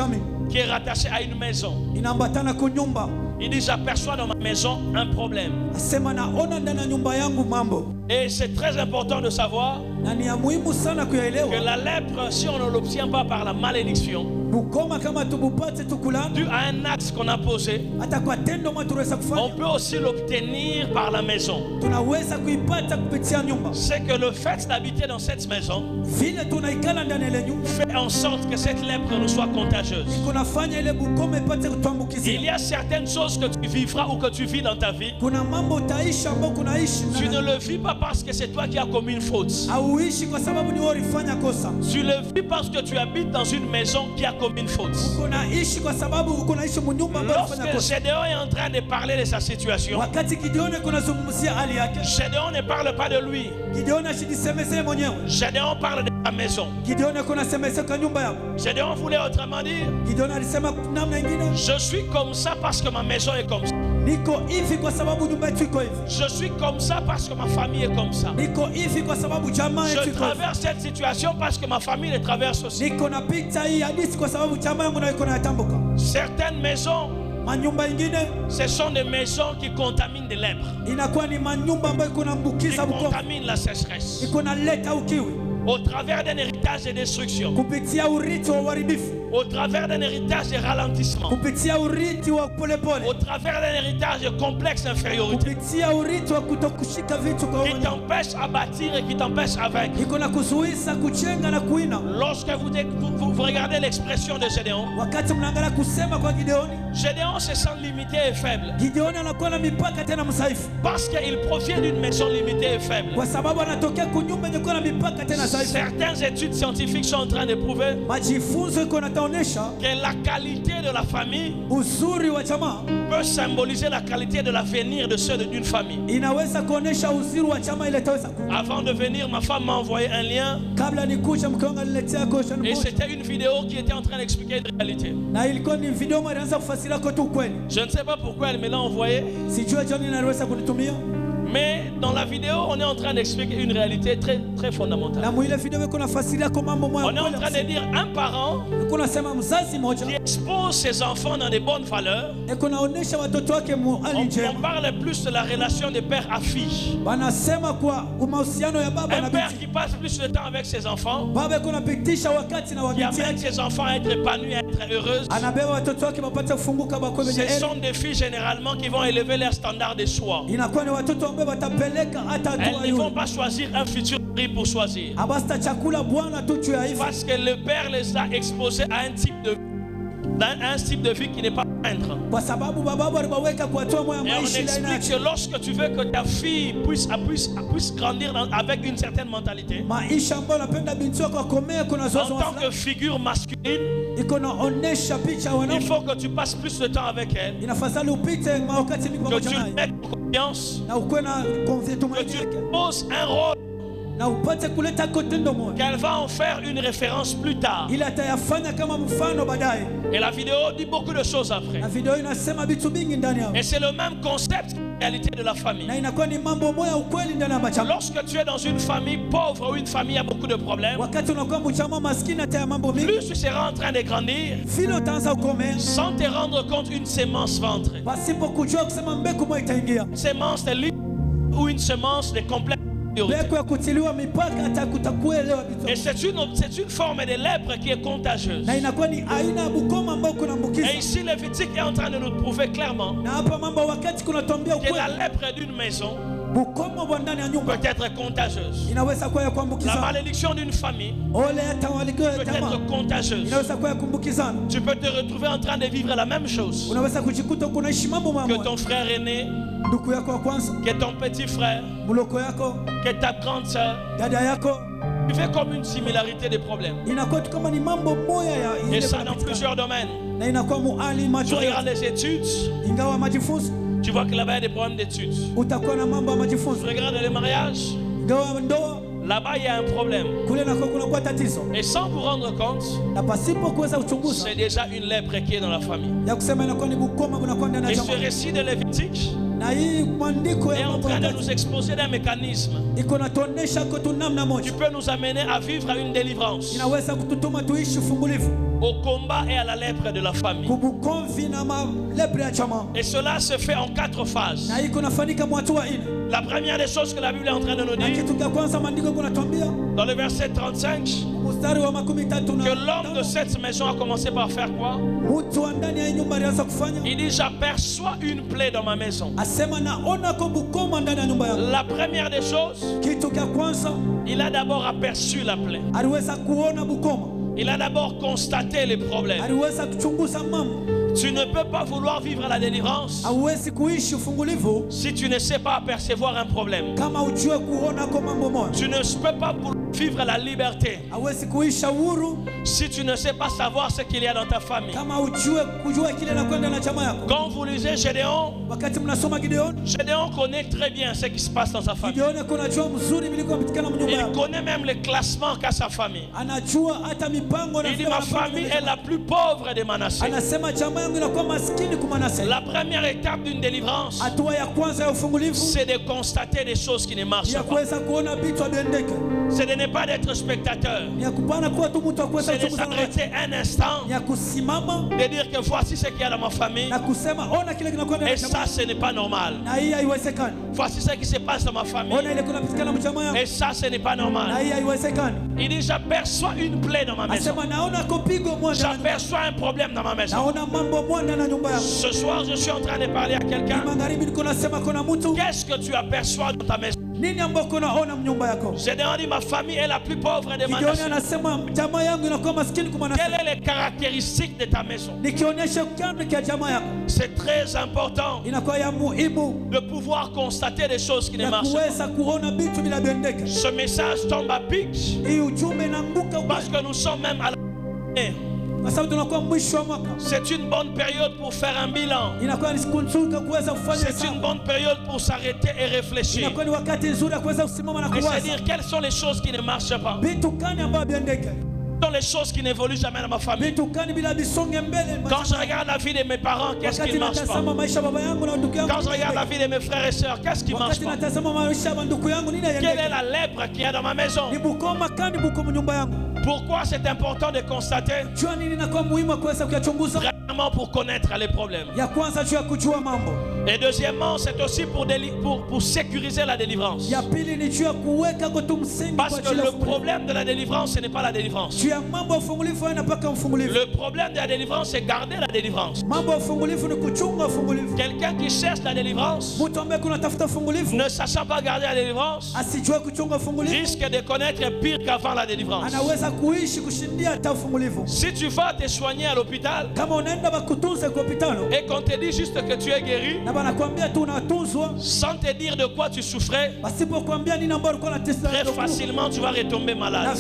qui est rattaché à une maison. inaambatana kunyumba. Il dit, j'aperçois dans ma maison un problème. Asema naona ndani ya nyumba yangu mambo. Et c'est très important de savoir Na ni ya muhimu sana kuyaelewa. que la lèpre, si on ne l'obtient pas par la malédiction, Bukoma kama tubupate tukulana. dû à un acte qu'on a posé, Hata kwa tendo mwa tunaweza on kufanya. peut aussi l'obtenir par la maison. Tunaweza kuipata kupitia nyumba. C'est que le fait d'habiter dans cette maison Vile tunaikala ndani ya ile nyumba. fait en sorte que cette lèpre nous soit contagieuse. Kunafanya ile bukoma ipate Il kutuambukizia. y a certaines choses que tu vivras ou que tu vis dans ta vie. Kuna mambo utaishi ambao kunaishi. Tu ne le vis pas parce que c'est toi qui as commis une faute. Hauishi kwa sababu ni wewe ulifanya kosa. Tu le vis parce que tu habites dans une maison qui a commis une faute. Kunaishi kwa sababu kunaishi mnyumba ambao ulifanya Lorsque kosa. Gédéon est en train de parler de sa situation, Wakati Gideoni kunazungumzia hali yake. Gédéon ne parle pas de lui. Gideoni ashijisemezee mwenyewe. Gédéon parle de sa maison. Gideoni kunasemezea kwa nyumba yako. Gédéon voulait autrement dire, Gideoni alisema namna nyingine. je suis comme ça parce que ma maison est comme ça. Niko hivi kwa sababu nyumba yetu iko hivi. Je suis comme ça parce que ma famille est comme ça. Niko hivi kwa sababu jamaa yetu Je iko hivi. traverse cette situation parce que ma famille le traverse aussi. Niko napita hii hadithi kwa sababu jamaa yangu nayo iko natambuka. Certaines maisons, Manyumba ingine ce sont des maisons qui contaminent des lèpres, inakuwa ni manyumba ambayo iko qui naambukiza bukoma. contaminent la sécheresse. Iko naleta ukiwi Au travers d'un héritage de destruction, kupitia urithi wa uharibifu, au travers d'un héritage de ralentissement, kupitia urithi wa au polepole, travers d'un héritage de complexe infériorité, kupitia urithi wa kutokushika vitu kwa qui wenyewe. t'empêche à bâtir et qui t'empêche à vaincre. Iko na kuzuisa kuchenga na kuina. Lorsque vous, vous, vous- vous regardez l'expression de Gédéon, Wakati mnaangalia kusema kwa Gideoni, Gédéon se sent limité et faible Gideoni anakuwa na mipaka tena msaifu, parce qu'il provient d'une maison limitée et faible. kwa sababu anatokea kunyumba yenye kuwa na mipaka tena saifu. Certaines études scientifiques sont en train de prouver Majifunzo iko nataonesha que la qualité de la famille uzuri wa jamaa peut symboliser la qualité de l'avenir de ceux d'une famille. inaweza kuonesha uzuri wa chama ile itaweza ku. Avant de venir, ma femme m'a envoyé un lien Kabla nikuja mke wangu aliniletea question et moja, c'était une vidéo qui était en train d'expliquer une réalité. na ilikuwa ni video moja inaanza kufasiria kwetu ukweli. Je ne sais pas pourquoi elle me l'a envoyé, Sijui John inaweza kunitumia, mais dans la vidéo, on est en train d'expliquer une réalité très, très fondamentale. na mwile video iko nafasiria kwa mambo moja On est en train de dire un parent iko nasema mzazi moja qui expose ses enfants dans des bonnes valeurs. iko naonesha watoto wake mu hali On, on njema. parle plus de la relation de père à fille. Wanasema kwa mahusiano ya baba Un na père binti. qui passe plus de temps avec ses enfants, Baba iko napitisha wakati na qui wabinti amène yake, ses enfants à être épanouis, à être heureux. anabeba watoto wake wapate kufunguka bakwe benye Ce heri. sont des filles généralement qui vont élever leur standard de choix. Inakuwa ni watoto ambao watapeleka hata Elles hatua ne vont yule. pas choisir un futur mari pour choisir. Abasta chakula bwana tu juu ya hivi. Parce que le père les a exposés à un type de, un, un type de vie qui n'est pas moindre. Kwa sababu baba walibaweka kwa hatua moja Et on maisha ile explique yake. que lorsque tu veux que ta fille puisse, puisse, puisse grandir dans- avec une certaine mentalité, Maisha ambayo napenda binti wako akomee kuna en zozo tant que figure masculine, iko naonesha picha il wanaume. faut que tu passes plus de temps avec elle, Inafadhali upite wakati niko que pamoja tu naye. mettes en confiance, Na ukuwe na konfi que tumaini tu yake. poses un rôle, Na upate kuleta kotendo moja. qu'elle va en faire une référence plus tard. Ili atayafanya kama mfano baadaye. Et la vidéo dit beaucoup de choses après. Na video inasema vitu vingi ndani yao. Et c'est le même concept que la réalité de la famille. Na inakuwa ni mambo moja ukweli ndani ya machama. Lorsque tu es dans une famille pauvre ou une famille à beaucoup de problèmes, Wakati unakuwa mchama maskini hata ya mambo mingi, plus tu seras en train de grandir, vile utaanza kukomea sans te rendre compte, une sémence va entrer. pasipo kujua kusema mbegu moja itaingia. Une sémence de lutte ou une sémence de complexe. Mbegu ya kutiliwa mipaka hata kutakuelewa Et vitu. c'est une, c'est une forme de lèpre qui est contagieuse. Na inakuwa ni aina ya bukoma ambao kunaambukiza. Et ici, Lévitique est en train de nous prouver clairement Na hapa mambo wakati kunatuambia que la ukweli, lèpre d'une maison bukoma wa ndani ya nyumba peut être contagieuse. inaweza kuwa ya La kuambukizana. malédiction d'une famille Ole hata waligwe peut jamaa être contagieuse. inaweza kuwa ya kuambukizana. Tu peux te retrouver en train de vivre la même chose Unaweza kujikuta uko unaishi mambo que mambo. ton frère aîné, Ndugu yako wa kwanza, que ton petit frère, mloko yako, que ta grande sœur. dada yako, Tu fais comme une similarité des problèmes. inakuwa tu kama ni mambo moja ya Et ile ça dans kunapatikana. plusieurs domaines. Na inakuwa muali Tu macho regardes yote. les études, Ingawa majifunzo tu vois que là-bas il y a des problèmes d'études. utakuwa na mambo ya Tu majifunzo. regardes les mariages, Ingawa ndoa là-bas il y a un problème. kule nako kunakuwa tatizo, Et sans vous rendre compte, na pasipo kuweza kuchunguza c'est déjà une lèpre qui est dans la famille. ya kusema inakuwa ni bukoma bunakuwa ndani ya Et ce jamaa. récit de Lévitique est en train de nous exposer d'un mécanisme qui peut nous amener à vivre une délivrance au combat et à la lèpre de la famille. Et cela se fait en quatre phases. La première des choses que la Bible est en train de nous dire, dans le verset trente-cinq, que l'homme de cette maison a commencé par faire quoi? Il dit, j'aperçois une plaie dans ma maison. La première des choses, il a d'abord aperçu la plaie. Il a d'abord constaté les problèmes. Tu ne peux pas vouloir vivre la délivrance si tu ne sais pas apercevoir un problème. Tu ne peux pas vivre la liberté si tu ne sais pas savoir ce qu'il y a dans ta famille. Quand vous lisez Gédéon, Gédéon connaît très bien ce qui se passe dans sa famille. Il connaît même les classements qu'a sa famille. Il dit, ma famille est la plus pauvre de Manassé. La première étape d'une délivrance, c'est de constater des choses qui ne marchent pas. C'est de ne pas être spectateur. C'est de s'arrêter un instant, de dire que voici ce qu'il y a dans ma famille. Et ça, ce n'est pas normal. Voici ce qui se passe dans ma famille. Et ça, ce n'est pas normal. Il dit, j'aperçois une plaie dans ma maison. J'aperçois un problème dans ma maison. Ce soir, je suis en train de parler à quelqu'un. Qu'est-ce que tu aperçois dans ta maison? Gédéon dit, ma famille est la plus pauvre de Manassé. Quelles sont les caractéristiques de ta maison? C'est très important de pouvoir constater des choses qui ne marchent pas. Ce message tombe à pic parce que nous sommes même à la fin. C'est une bonne période pour faire un bilan. C'est une bonne période pour s'arrêter et réfléchir. Et se dire quelles sont les choses qui ne marchent pas. Quelles sont les choses qui n'évoluent jamais dans ma famille. Quand je regarde la vie de mes parents, qu'est-ce qui ne marche pas? Quand je regarde la vie de mes frères et sœurs, qu'est-ce qui ne marche pas? Quelle est la lèpre qu'il y a dans ma maison? Pourquoi c'est important de constater? Vraiment pour connaître les problèmes. Et deuxièmement, c'est aussi pour, pour, pour sécuriser la délivrance. Parce que le problème de la délivrance, ce n'est pas la délivrance. Le problème de la délivrance, c'est garder la délivrance. Quelqu'un qui cherche la délivrance, ne sachant pas garder la délivrance, risque de connaître pire qu'avant la délivrance. Si tu vas te soigner à l'hôpital et qu'on te dit juste que tu es guéri, sans te dire de quoi tu souffrais, très facilement tu vas retomber malade.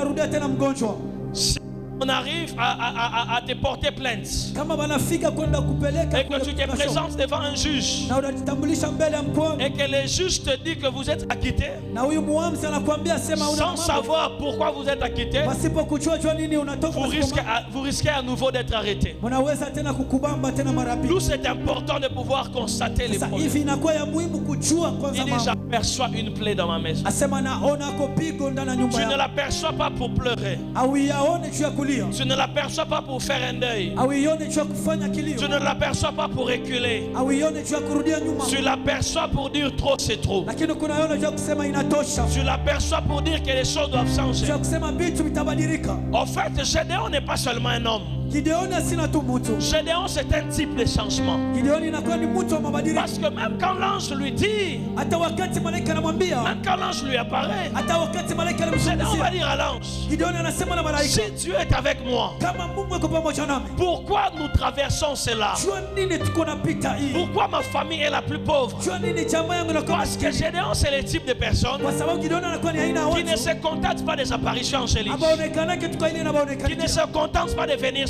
Si on arrive à, à, à, à te porter plainte et que tu te présentes devant un juge et que le juge te dit que vous êtes acquitté sans savoir pourquoi vous êtes acquitté, vous risquez à, vous risquez à nouveau d'être arrêté. D'où c'est important de pouvoir constater les problèmes. Il dit, j'aperçois une plaie dans ma maison. Tu ne l'aperçois pas pour pleurer. Tu ne l'aperçois pas pour faire un deuil. Tu ne l'aperçois pas pour reculer. Tu l'aperçois pour dire trop c'est trop. Tu l'aperçois pour dire que les choses doivent changer. En fait, Gédéon n'est pas seulement un homme. Gédéon, c'est un type de changement. Parce que même quand l'ange lui dit, même quand l'ange lui apparaît, Gédéon va dire à l'ange, si Dieu est avec moi, pourquoi nous traversons cela? Pourquoi ma famille est la plus pauvre? Parce que Gédéon, c'est le type de personne qui ne se contente pas des apparitions angéliques, qui ne se contente pas de venir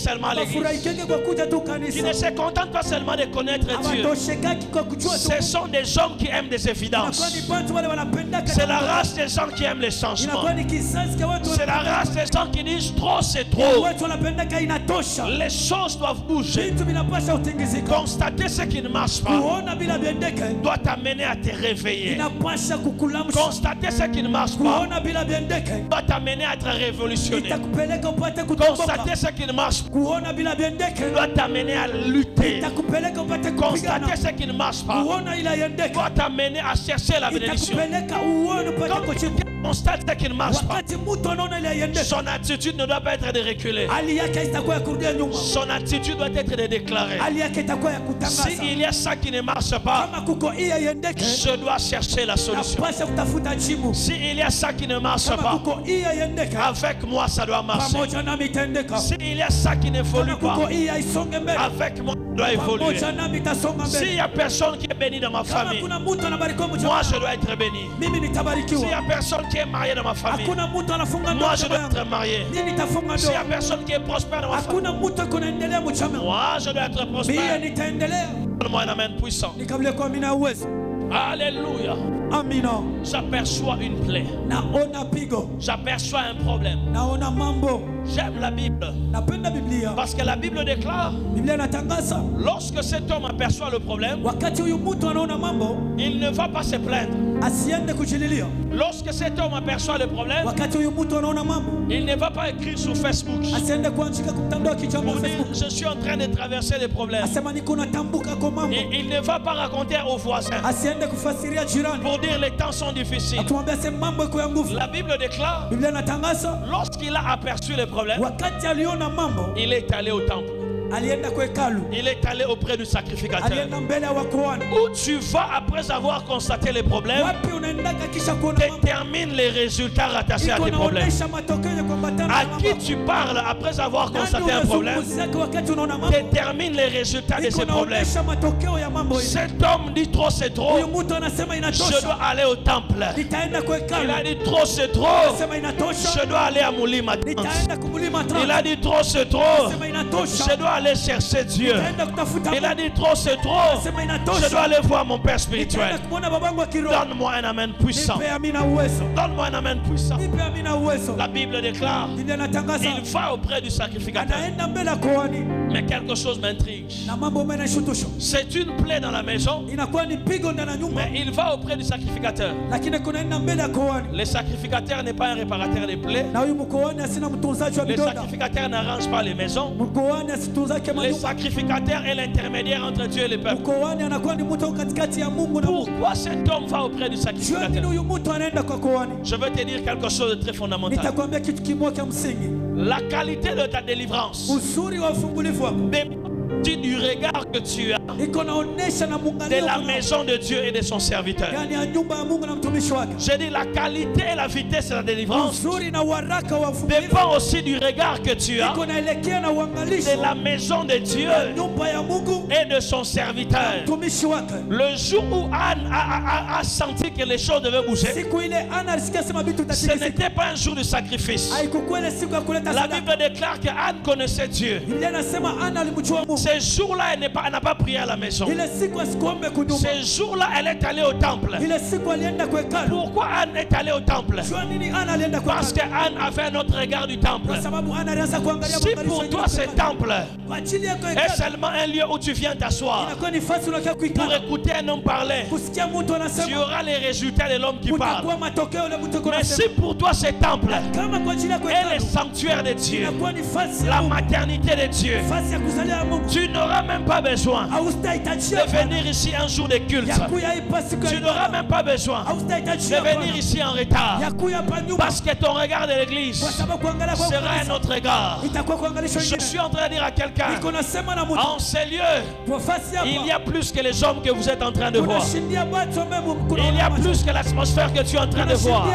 seulement à l'église, Hawafurahikenge kwa kuja tu qui kanisa. ne se contentent pas seulement de connaître Dieu. Hawatoshekaki kwa kujua tu. Ce sont des hommes qui aiment des évidences. Inakuwa ni watu wale wanapendaka. C'est la race des gens qui aiment les changements. Inakuwa ni kizazi cha watu C'est la race des gens qui disent trop c'est trop. watu wanapendaka inatosha. Les choses doivent bouger. Vitu vinapasha utingizika. Constater ce qui ne marche pas Kuona bila biendeka doit t'amener à te réveiller. inapasha kukulamsha. Constater ce qui ne marche pas Kuona bila biendeka doit t'amener à être révolutionné. itakupeleka upate kutomboka. Constater ce qui ne marche pas Kuona bila biendeka doit t'amener à lutter. itakupeleka upate kupigana. Constater ce qui ne marche pas Kuona ila yendeka doit t'amener à chercher la bénédiction. itakupeleka uone upate Quand kuchini. quelqu'un constate ce qui ne marche pas, Wakati mtu anaona ila yendeka son attitude ne doit pas être de reculer. hali yake itakuwa ya kurudia nyuma. Son attitude doit être de déclarer. Hali yake itakuwa ya kutangaza. S'il y a ça qui ne marche pas, Kama kuko iya yendeka je dois chercher la solution. napasha kutafuta jibu. S'il y a ça qui ne marche Kama pas, kuko iya yendeka avec moi ça doit marcher. pamoja nami itendeka. S'il y a ça qui n'évolue Kama pas, kuko iya isonge mbele avec moi ça doit évoluer. pamoja nami itasonga S'il mbele. y a personne qui est béni dans ma Kama famille, kuna mtu anabarikiwa moi mchana je dois être béni. mimi S'il y nitabarikiwa. a personne qui est marié dans ma famille, Hakuna mtu anafunga moi ndoa je chama dois être yangu. marié. Mimi nitafunga S'il y a ndoa. personne qui est prospère dans ma famille, Hakuna mtu kunaendelea mchama. moi je dois être Mimi prospère. nitaendelea. Donne-moi un amen puissant. Nikabile kwa mimi na uwezo. Alléluia. Amina. J'aperçois une plaie. Naona pigo. J'aperçois un problème. Naona mambo. J'aime la Bible. Napenda Biblia. Parce que la Bible déclare, Biblia inatangaza lorsque cet homme aperçoit le problème, wakati huyu mtu anaona mambo il ne va pas se plaindre. asiende kujililia. Lorsque cet homme aperçoit le problème, Wakati huyu mtu anaona mambo il ne va pas écrire sur Facebook asiende kuandika kwa mtandao wa kijamii pour wa dire Facebook. je suis en train de traverser les problèmes. Asema niko natambuka kwa mambo. Et il ne va pas raconter aux voisins Asiende kufasiria jirani. pour dire les temps sont difficiles. Atumwambia sema mambo iko ya nguvu. La Bible déclare, Biblia inatangaza lorsqu'il a aperçu les problèmes, wakati aliona mambo il est allé au temple. alienda kwa hekalu. Il est allé auprès du sacrificateur. Alienda mbele ya wakuhani. Où tu vas après avoir constaté les problèmes, Wapi unaendaka kisha kuona mambo? détermine les résultats rattachés à Iko tes problèmes. naonesha matokeo ya kuambatana na À mambo. qui tu parles après avoir Nani constaté un problème, unazungumziaka wakati unaona mambo? détermine les résultats de Iko ces problèmes. naonesha matokeo ya mambo ile. Cet homme dit trop c'est trop, Huyu mtu anasema je inatosha. dois aller au temple. Nitaenda kwa Il hekalu. a dit trop c'est trop, Anasema inatosha. je dois aller à Moulima. Nitaenda kumulima Il Trump. a dit trop c'est trop, Anasema inatosha. je dois aller chercher Dieu. Nitaenda kutafuta Il a Mungu. dit trop c'est trop, Anasema je dois inatosha. aller voir mon Père Nitaenda spirituel. kumwona babangu wa kiroho. Donne-moi un amen puissant. Nipe amina uwezo. Donne-moi un amen puissant. Nipe amina uwezo. La Bible déclare, Biblia inatangaza il va auprès du sacrificateur. anaenda mbele ya kuhani Mais quelque chose m'intrigue. na mambo mengi yanashutusha. C'est une plaie dans la maison, Inakuwa ni pigo ndani ya nyumba, mais il va auprès du sacrificateur. lakini kunaenda mbele ya kuhani. Le sacrificateur n'est pas un réparateur de plaies. Na huyu mkuhani asina mtunzaji wa Le vidonda. sacrificateur n'arrange pas les maisons. Mkuhani asitunzake Le manyumba. sacrificateur est l'intermédiaire entre Dieu et le peuple. Mkuhani anakuwa ni mtu katikati ya Mungu na Mungu. Pourquoi cet homme va auprès du Jua nini sacrificateur? huyu mtu anaenda kwa kuhani? Je veux te dire quelque chose de très fondamental. Nitakwambia kitu kimoja cha msingi. La qualité de ta délivrance Uzuri wa ufungulivu wako dépend du regard que tu as iko naonesha na de muangalio la kuna- maison de Dieu et de son serviteur. ndani ya nyumba ya Mungu na mtumishi wake. Je dis la qualité et la vitesse de la délivrance Uzuri na waraka wa ufungulivu dépend aussi du regard que tu as iko naelekea na uangalisho de la maison de Dieu nyumba ya Mungu et de son serviteur. mtumishi wake. Le jour où Anne a, a- a- a senti que les choses devaient bouger, Siku ile Ana alisikia sema vitu ce itatikisika. n'était pas un jour de sacrifice. Haikukuwa ile siku ya kuleta La sadaka. Bible déclare que Anne connaissait Dieu. Biblia inasema Ana alimjua Mungu. Ce jour-là, elle n'est pas- elle n'a pas prié à la maison. Ile siku asikuombe kunyumba. Ce jour-là, elle est allée au temple. Ile siku alienda kwa hekalu. Pourquoi Anne est allée au temple? Jua nini Ana alienda kwa Parce hekalu? que Anne avait un autre regard du temple. Kwa sababu Ana alianza kuangalia Si maangalisho pour ya toi nyumba ce ya hekalu. temple Kwa ajili yako est hekalu seulement un lieu où tu viens t'asseoir inakuwa ni fasi unakaa pour kuikala. écouter un homme parler, Kusikia mtu tu anasema auras les résultats de l'homme qui parle. utakuwa matokeo ile mtu Mais si anasema. pour toi ce temple Kama kwa ajili yako est le hekalu sanctuaire de Dieu, inakuwa ni fasi ya la Mungu. maternité de Dieu, Fasi ya kuzalia Mungu. tu n'auras même pas besoin Haustahitajia de venir ici un jour de culte. ya kuya hapa siku ya Tu n'auras ibada. même pas besoin de Haustahitajia venir ici en retard. ya kuya hapa nyumba. Parce que ton regard de l'église Kwa sababu kuangalia kwa sera un kanisa autre regard. itakuwa kuangalisha Je wengine. suis en train de dire à quelqu'un, Niko nasema na mtu en ces lieux, kwa fasi hapa. il y a plus que les hommes que vous êtes en train de voir. Kunashindia watu ambao kuna Il y a watu. plus que l'atmosphère que tu es en train de voir. Kunashindia tu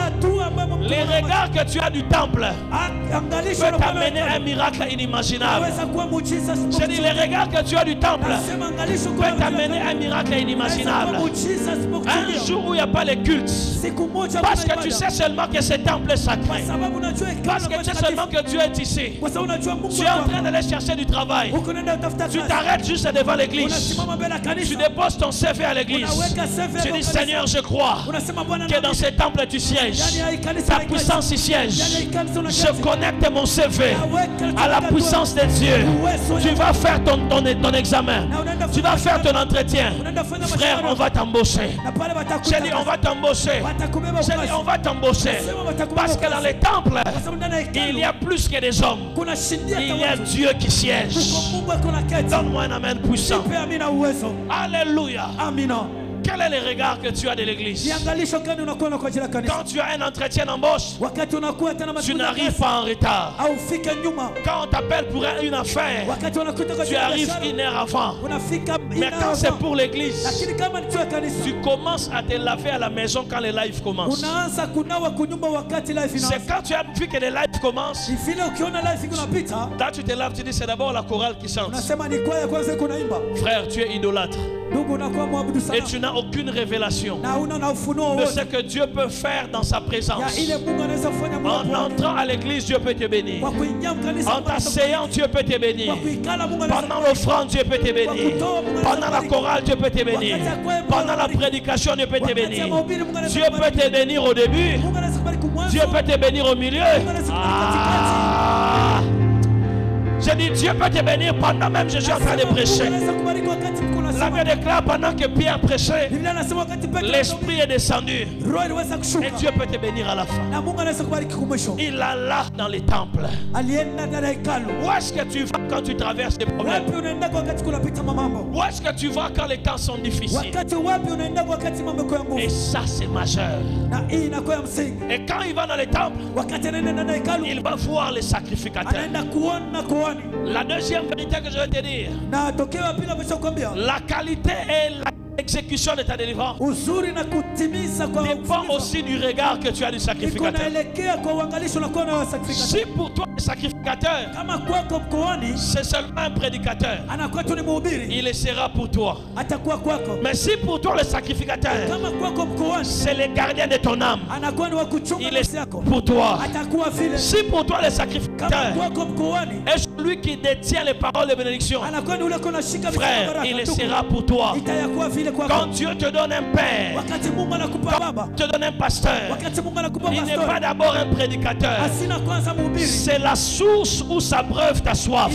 Les regards que tu as du temple peuvent t'amener un miracle inimaginable. Je dis, les regards que tu as du temple peuvent t'amener un miracle inimaginable. Un jour où il n'y a pas les cultes, parce que tu sais seulement que ce temple est sacré, parce que tu sais seulement que Dieu est ici, tu es en train d'aller chercher du travail, tu t'arrêtes juste devant l'église, tu déposes ton C V à l'église, tu dis, Seigneur, je crois que dans ce temple tu sièges, ta puissance y siège. Je connecte mon C V à la puissance de Dieu. Tu vas faire ton, ton, ton examen, tu vas faire ton entretien. Frère, on va t'embaucher. J'ai dit, on va t'embaucher. J'ai dit, on va t'embaucher. Parce que dans les temples, il y a plus que des hommes. Il y a Dieu qui siège. Donne-moi un amen puissant. Alléluia. Quel est le regard que tu as de l'église? Quand tu as un entretien d'embauche, tu n'arrives pas en retard. Quand on t'appelle pour une affaire, tu arrives une heure avant. Mais quand c'est pour l'église, tu commences à te laver à la maison quand les lives commencent. C'est quand tu as vu que les lives commencent, là tu te laves, tu dis c'est d'abord la chorale qui chante. Frère, tu es idolâtre. Et tu n'as aucune révélation de ce que Dieu peut faire dans sa présence. En entrant à l'église, Dieu peut te bénir. En t'asseyant, Dieu peut te bénir. Pendant l'offrande, Dieu peut te bénir. Pendant la chorale, Dieu peut te bénir. Pendant la prédication, Dieu peut te bénir. Dieu peut te bénir au début. Dieu peut te bénir au milieu. Ah. J'ai dit, Dieu peut te bénir pendant même je suis en train de prêcher. La Bible déclare pendant que Pierre prêchait, l'Esprit est descendu. Et Dieu peut te bénir à la fin. Il alla dans les temples. Où est-ce que tu vas quand tu traverses des problèmes? Où est-ce que tu vas quand les temps sont difficiles? Et ça c'est majeur. Et quand il va dans les temples, il va voir les sacrificateurs. La deuxième vérité que je vais te dire, la qualité et l'exécution de ta délivrance dépend aussi du regard que tu as du sacrificateur. Si pour toi le sacrificateur c'est seulement un prédicateur, il le sera pour toi. Mais si pour toi le sacrificateur c'est le gardien de ton âme, il est pour toi. Si pour toi le sacrificateur est celui qui détient les paroles de bénédiction, frère, il le sera pour toi. Quand Dieu te donne un père, quand Dieu te donne un pasteur, il n'est pas d'abord un prédicateur. C'est la source où s'abreuve ta soif.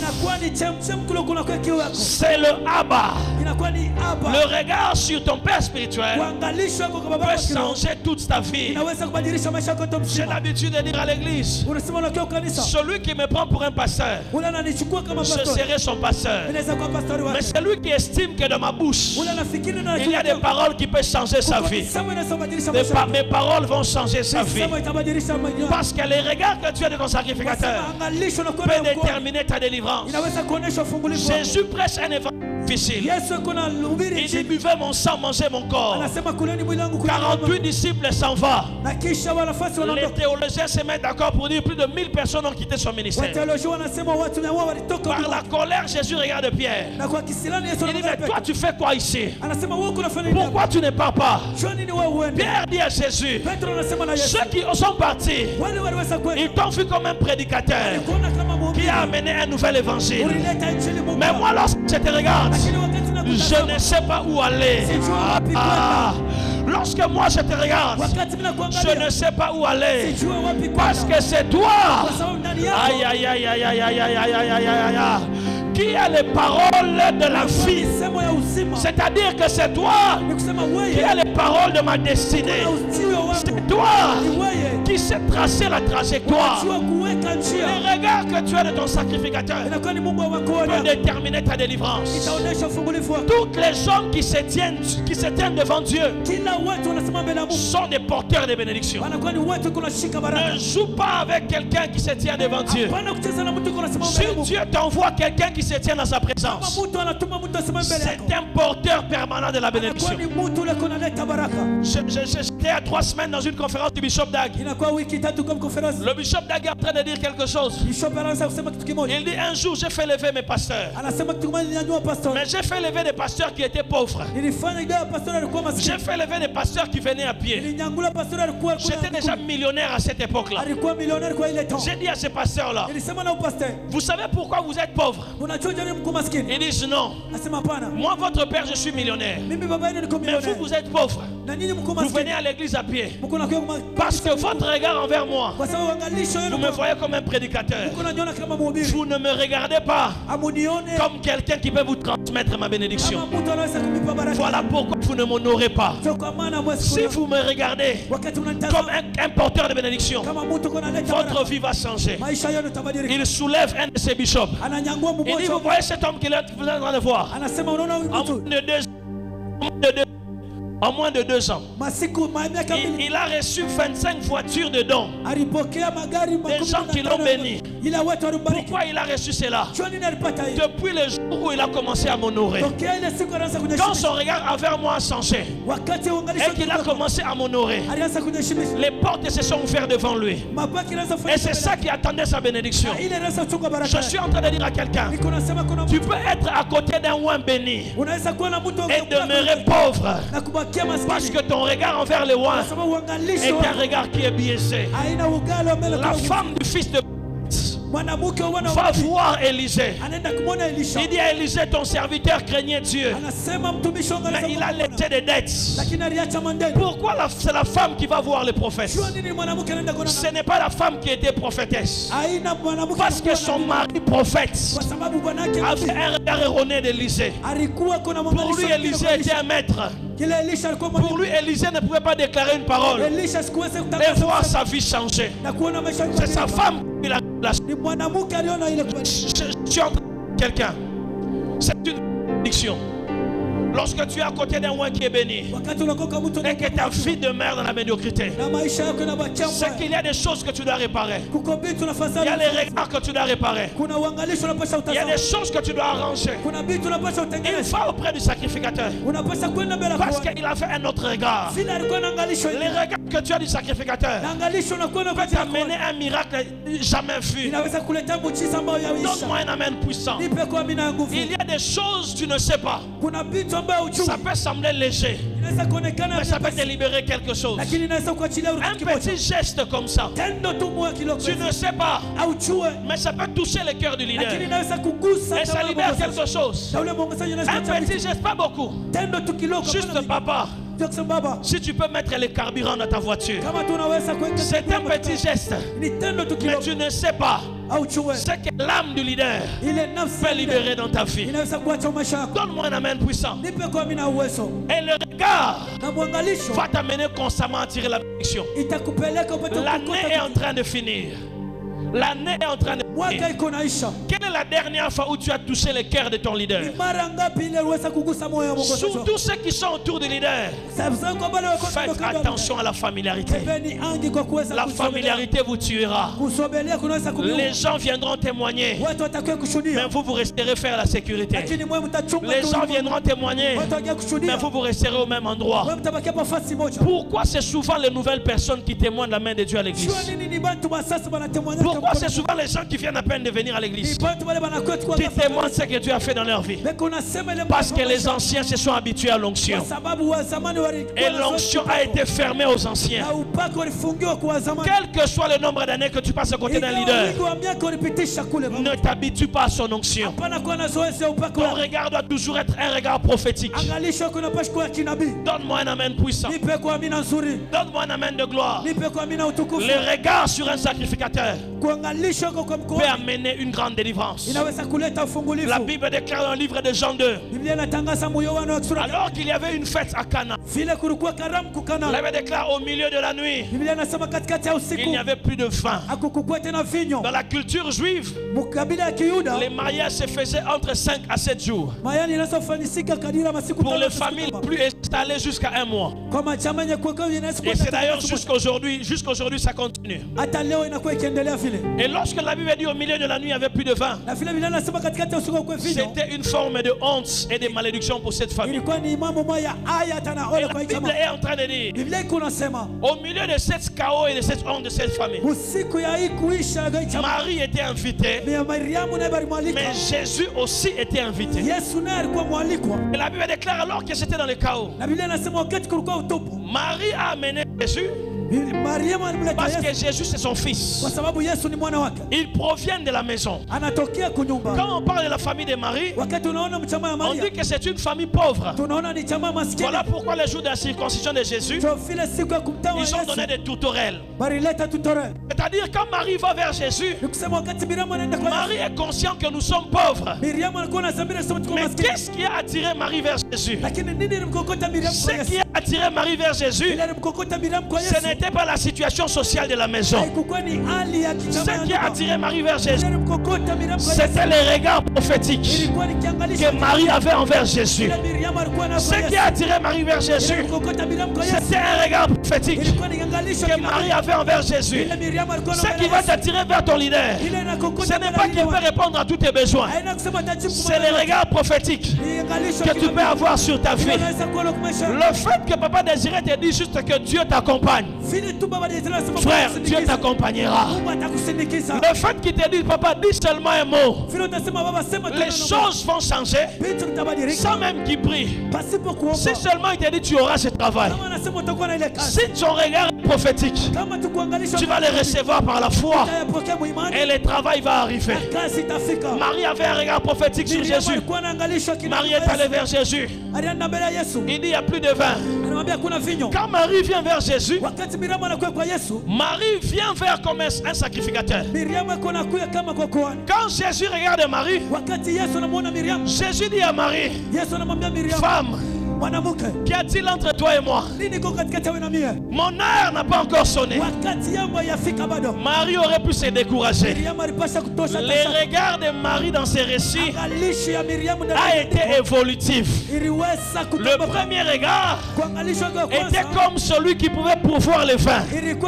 C'est le Abba. Le regard sur ton père spirituel peut changer toute ta vie. J'ai l'habitude de dire à l'église, celui qui me prend pour un pasteur, je serai son pasteur. Mais celui qui estime que dans ma bouche il y a des paroles qui peuvent changer sa vie, pa mes paroles vont changer sa vie, parce que les regards que tu as de ton sacrificateur peuvent déterminer ta délivrance. Jésus prêche un évangile difficile. Il dit, buvez mon sang, mangez mon corps. quarante-huit disciples s'en vont. Les théologiens se mettent d'accord pour dire plus de mille personnes ont quitté son ministère. Par la colère, Jésus regarde Pierre. Il dit, mais toi tu fais quoi ici? Pourquoi tu ne pars pas? Pierre dit à Jésus, ceux qui sont partis, ils t'ont vu comme un prédicateur qui a amené un nouvel évangile. Mais moi, lorsque je te regarde, je ne sais pas où aller. Ah, lorsque moi je te regarde, je ne sais pas où aller. Parce que c'est toi. Aïe, aïe, aïe, aïe, aïe, aïe, aïe, aïe, aïe, aïe, aïe, qui a les paroles de la vie. C'est-à-dire que c'est toi qui a les paroles de ma destinée. C'est toi qui sais tracer la trajectoire. Les regards que tu as de ton sacrificateur peuvent déterminer ta délivrance. Toutes les hommes qui se tiennent, qui se tiennent devant Dieu sont des porteurs de bénédiction. Ne joue pas avec quelqu'un qui se tient devant Dieu. Si Dieu t'envoie quelqu'un qui se tient dans sa présence, c'est un porteur permanent de la bénédiction. J'étais à trois semaines dans une conférence du Bishop Dag. Le bishop Dag est en train de dire quelque chose. Il dit un jour j'ai fait lever mes pasteurs. Mais j'ai fait lever des pasteurs qui étaient pauvres. J'ai fait lever des pasteurs qui venaient à pied. J'étais déjà millionnaire à cette époque-là. J'ai dit à ces pasteurs-là, vous savez pourquoi vous êtes pauvres? Ils disent non. Moi, votre père, je suis millionnaire. Mais vous, vous êtes pauvres. Vous venez à l'église à pied. Parce que votre regard envers moi, vous me voyez comme un prédicateur. Vous ne me regardez pas comme quelqu'un qui peut vous transmettre ma bénédiction. Voilà pourquoi vous ne m'honorez pas. Si vous me regardez comme un, un porteur de bénédiction, votre vie va changer. Il soulève un de ses bishops. Il dit, vous voyez cet homme que vous êtes en train de voir, en moins de deux, en moins de deux En moins de deux ans, il, il a reçu vingt-cinq voitures de dons. Des gens qui l'ont béni. Pourquoi il a reçu cela? Depuis le jour où il a commencé à m'honorer. Quand son regard envers moi a changé et qu'il a commencé à m'honorer, les portes se sont ouvertes devant lui. Et c'est ça qui attendait sa bénédiction. Je suis en train de dire à quelqu'un, tu peux être à côté d'un oin béni et demeurer pauvre. Parce que ton regard envers les oins est un regard qui est biaisé. La femme du fils de va voir Élisée. Il dit à Élisée, ton serviteur craignait Dieu, mais il a laissé des dettes. Pourquoi c'est la femme qui va voir les prophètes? Ce n'est pas la femme qui était prophétesse. Parce que son mari prophète avait un regard erroné d'Élisée. Pour lui, Élisée était un maître. Pour lui, Élisée ne pouvait pas déclarer une parole et voir sa vie changer. C'est sa femme qui l'a. Je suis en train de quelqu'un. C'est une bénédiction. Lorsque tu es à côté d'un roi qui est béni et que ta vie demeure dans la médiocrité, c'est qu'il y a des choses que tu dois réparer. Il y a les regards que tu dois réparer. Il y a des choses que tu dois arranger. Il va auprès du sacrificateur parce qu'il a fait un autre regard. Les regards que tu as du sacrificateur peuvent t'amener un miracle jamais vu. Donne-moi un amen puissant. Il y a des choses que tu ne sais pas. Ça peut sembler léger, mais ça peut te libérer quelque chose. Un petit geste comme ça, tu ne sais pas, mais ça peut toucher le cœur du leader et ça libère quelque chose. Un petit geste, pas beaucoup, juste papa. Si tu peux mettre les carburants dans ta voiture, c'est un petit geste, mais tu ne sais pas ce que l'âme du leader peut libérer dans ta vie. Donne-moi un amen puissant. Et le regard va t'amener constamment à tirer la bénédiction. L'année est en train de finir. L'année est en train de finir. Quelle est la dernière fois où tu as touché le cœur de ton leader? Surtout ceux qui sont autour du leader, faites attention à la familiarité. La familiarité vous tuera. Les gens viendront témoigner, mais vous, vous resterez faire la sécurité. Les gens viendront témoigner, mais vous, vous resterez au même endroit. Pourquoi c'est souvent les nouvelles personnes qui témoignent de la main de Dieu à l'église? Pourquoi c'est souvent les gens qui viennent à peine de venir à l'église qui témoignent ce que Dieu a fait dans leur vie? Parce que les anciens se sont habitués à l'onction. Et l'onction a été fermée aux anciens. Quel que soit le nombre d'années que tu passes à côté d'un leader, ne t'habitue pas à son onction. Ton regard doit toujours être un regard prophétique. Donne-moi un amen puissant. Donne-moi un amen de gloire. Le regard sur un sacrificateur peut amener une grande délivrance. La Bible déclare dans le livre de Jean deux, alors qu'il y avait une fête à Cana, la Bible déclare au milieu de la nuit, il n'y avait plus de vin. Dans la culture juive, les mariages se faisaient entre cinq à sept jours. Pour les familles plus installées jusqu'à un mois. Et c'est d'ailleurs jusqu'à aujourd'hui, jusqu'à aujourd'hui ça continue. Et lorsque la Bible dit dit au milieu de la nuit, il n'y avait plus de vin. Na vile vile anasema katikati ya usiku kwa vinyo. C'était une forme de honte et de malédiction pour cette famille. Ilikuwa ni mambo moja ya aya tena Et ole la kwa Bible jamaa. est en train de dire, Biblia iko nasema au milieu de cette chaos et de cette honte de cette famille, usiku ya hii kuisha kwa jamaa. Marie était invitée, Ni Mariamu na bari mwalika. mais Jésus aussi était invité. Yesu naye alikuwa mwalikwa. Et la Bible déclare alors que c'était dans le chaos, Na Biblia inasema wakati kulikuwa utupu. Marie a amené Jésus Mariamu alimleta parce que Yesu Jésus c'est son fils. kwa sababu Yesu ni mwana wake. Ils proviennent de la maison. Anatokea kunyumba. Quand on parle de la famille de Marie, Wakati unaona mchama ya on Maria, dit que c'est une famille pauvre. tunaona ni chama maskini. Voilà pourquoi le jour de la circoncision de Jésus, Ndio vile siku ya kumtawa ils ont Yesu. donné des tourterelles. Barileta tutore. C'est-à-dire quand Marie va vers Jésus, Nikusema wakati Miriamu anaenda kwa Marie Yesu. est consciente que nous sommes pauvres. Miriamu alikuwa anasema sema tuko Mais maskini. qu'est-ce qui a attiré Marie vers Jésus? Lakini nini ilimkokota Miriamu kwa Ce Yesu? qui a attiré Marie vers Jésus, Ile ilimkokota Miriamu kwa Yesu. ce n'était pas la situation sociale de la maison. Haikuwa ni hali ya kichama ya Ce qui a nyumba. attiré Marie vers Jésus, Ile ilimkokota Miriamu kwa Yesu. c'était les regards prophétiques Ilikuwa ni kiangalisho que Marie avait envers Jésus. Ile Miriamu alikuwa nayo Ce kwa qui Yesu. a attiré Marie vers Ile Jésus, ilimkokota Miriamu kwa Yesu. c'était un regard prophétique Ilikuwa ni kiangalisho que Marie avait envers Jésus. Ile Miriamu alikuwa Ce nayo qui kwa va Yesu. t'attirer vers ton leader, Ile inakokota ce n'est pas qu'il peut répondre à tous tes besoins. haina kusema tajibu C'est les regards prophétiques que tu peux avoir sur ta vie. Le fait que papa désirait te dire juste que Dieu t'accompagne. Frère, Dieu t'accompagnera. Le fait qu'il te dit, papa, dis seulement un mot. Les choses vont changer sans même qu'il prie. Si seulement il te dit, tu auras ce travail. Si ton regard est prophétique, tu vas le recevoir par la foi et le travail va arriver. Marie avait un regard prophétique sur Jésus. Marie est allée vers Jésus. Il dit, il n'y a plus de vin. Quand Marie vient vers Jésus, Marie vient vers comme un, un sacrificateur. Quand Jésus regarde Marie, Jésus dit à Marie, femme, qu'y a-t-il entre toi et moi? Mon heure n'a pas encore sonné. Marie aurait pu se décourager. Les regards de Marie dans ces récits a été évolutif. Le premier regard était comme celui qui pouvait pourvoir le vin.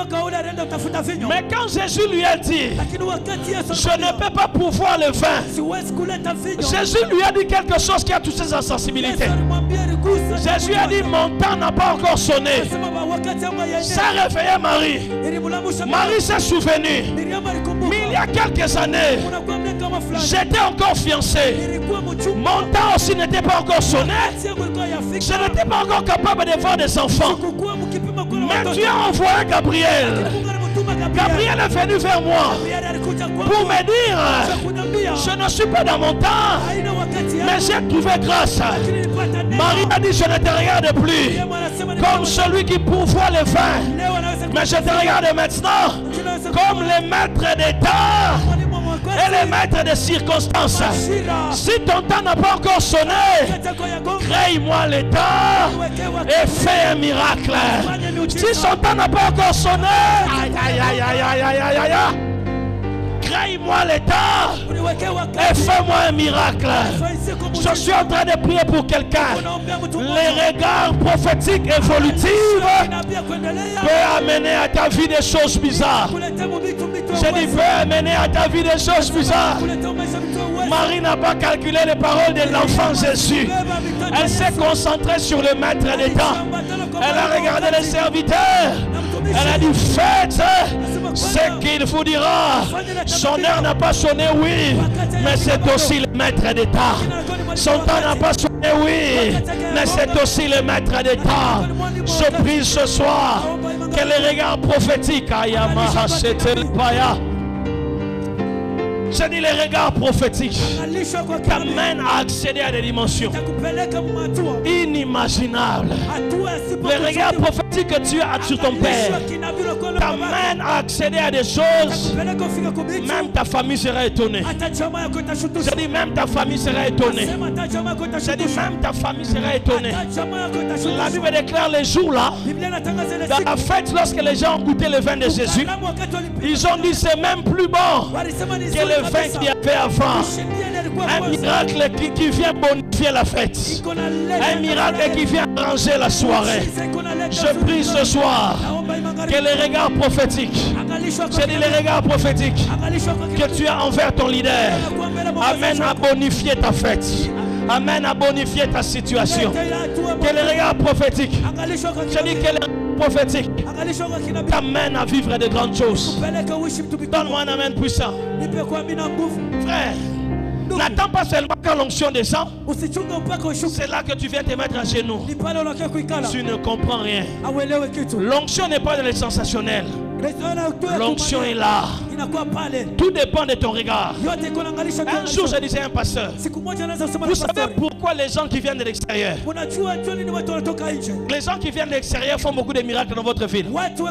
Mais quand Jésus lui a dit, je ne peux pas pourvoir le vin, Jésus lui a dit quelque chose qui a touché sa sensibilité. Jésus a dit, mon temps n'a pas encore sonné. Ça a réveillé Marie. Marie s'est souvenue. Mais il y a quelques années, j'étais encore fiancé. Mon temps aussi n'était pas encore sonné. Je n'étais pas encore capable de voir des enfants. Mais Dieu a envoyé Gabriel. Gabriel est venu vers moi pour me dire, je ne suis pas dans mon temps, mais j'ai trouvé grâce. Marie a dit, je ne te regarde plus comme celui qui pourvoit le vin, mais je te regarde maintenant comme le maître des temps et le maître des circonstances. Si ton temps n'a pas encore sonné, crée-moi le temps et fais un miracle. Si son temps n'a pas encore sonné, aïe aïe aïe aïe aïe aïe aïe aïe aïe, crée-moi le temps et fais-moi un miracle. Je suis en train de prier pour quelqu'un. Les regards prophétiques évolutifs peuvent amener à ta vie des choses bizarres. Je dis, peut amener à ta vie des choses bizarres. Marie n'a pas calculé les paroles de l'enfant Jésus. Elle s'est concentrée sur le maître des temps. Elle a regardé les serviteurs. Elle a dit, faites ce qu'il vous dira. Son heure n'a pas sonné, oui, mais c'est aussi le maître des temps. Son temps n'a pas sonné, oui, mais c'est aussi le maître des temps. Je prie ce soir que les regards prophétiques, Ayama, c'était le Paya. Je dis les regards prophétiques t'amènent à accéder à des dimensions inimaginables. Les regards prophétiques que tu as sur ton père t'amènent à accéder à des choses. Même ta famille sera étonnée. Je dis même ta famille sera étonnée. Je dis même ta famille sera étonnée. La Bible déclare les jours là, dans la fête, lorsque les gens ont goûté le vin de Jésus, ils ont dit c'est même plus bon que le vin qu'il y avait avant. Un miracle qui, qui vient bonifier la fête. Un miracle qui vient arranger la soirée. Je prie ce soir que les regards prophétiques, je dis les regards prophétiques que tu as envers ton leader, amène à bonifier ta fête. Amène à bonifier ta situation. Que les regards prophétiques, je dis que les regards prophétiques t'amènent à vivre de grandes choses. Donne-moi un amen puissant. Frère, n'attends pas seulement quand l'onction descend. C'est là que tu viens te mettre à genoux. Tu ne comprends rien. L'onction n'est pas dans les sensationnels. L'onction est là. Tout dépend de ton regard. Un jour, je disais à un pasteur, vous savez pourquoi les gens qui viennent de l'extérieur, les gens qui viennent de l'extérieur font beaucoup de miracles dans votre ville?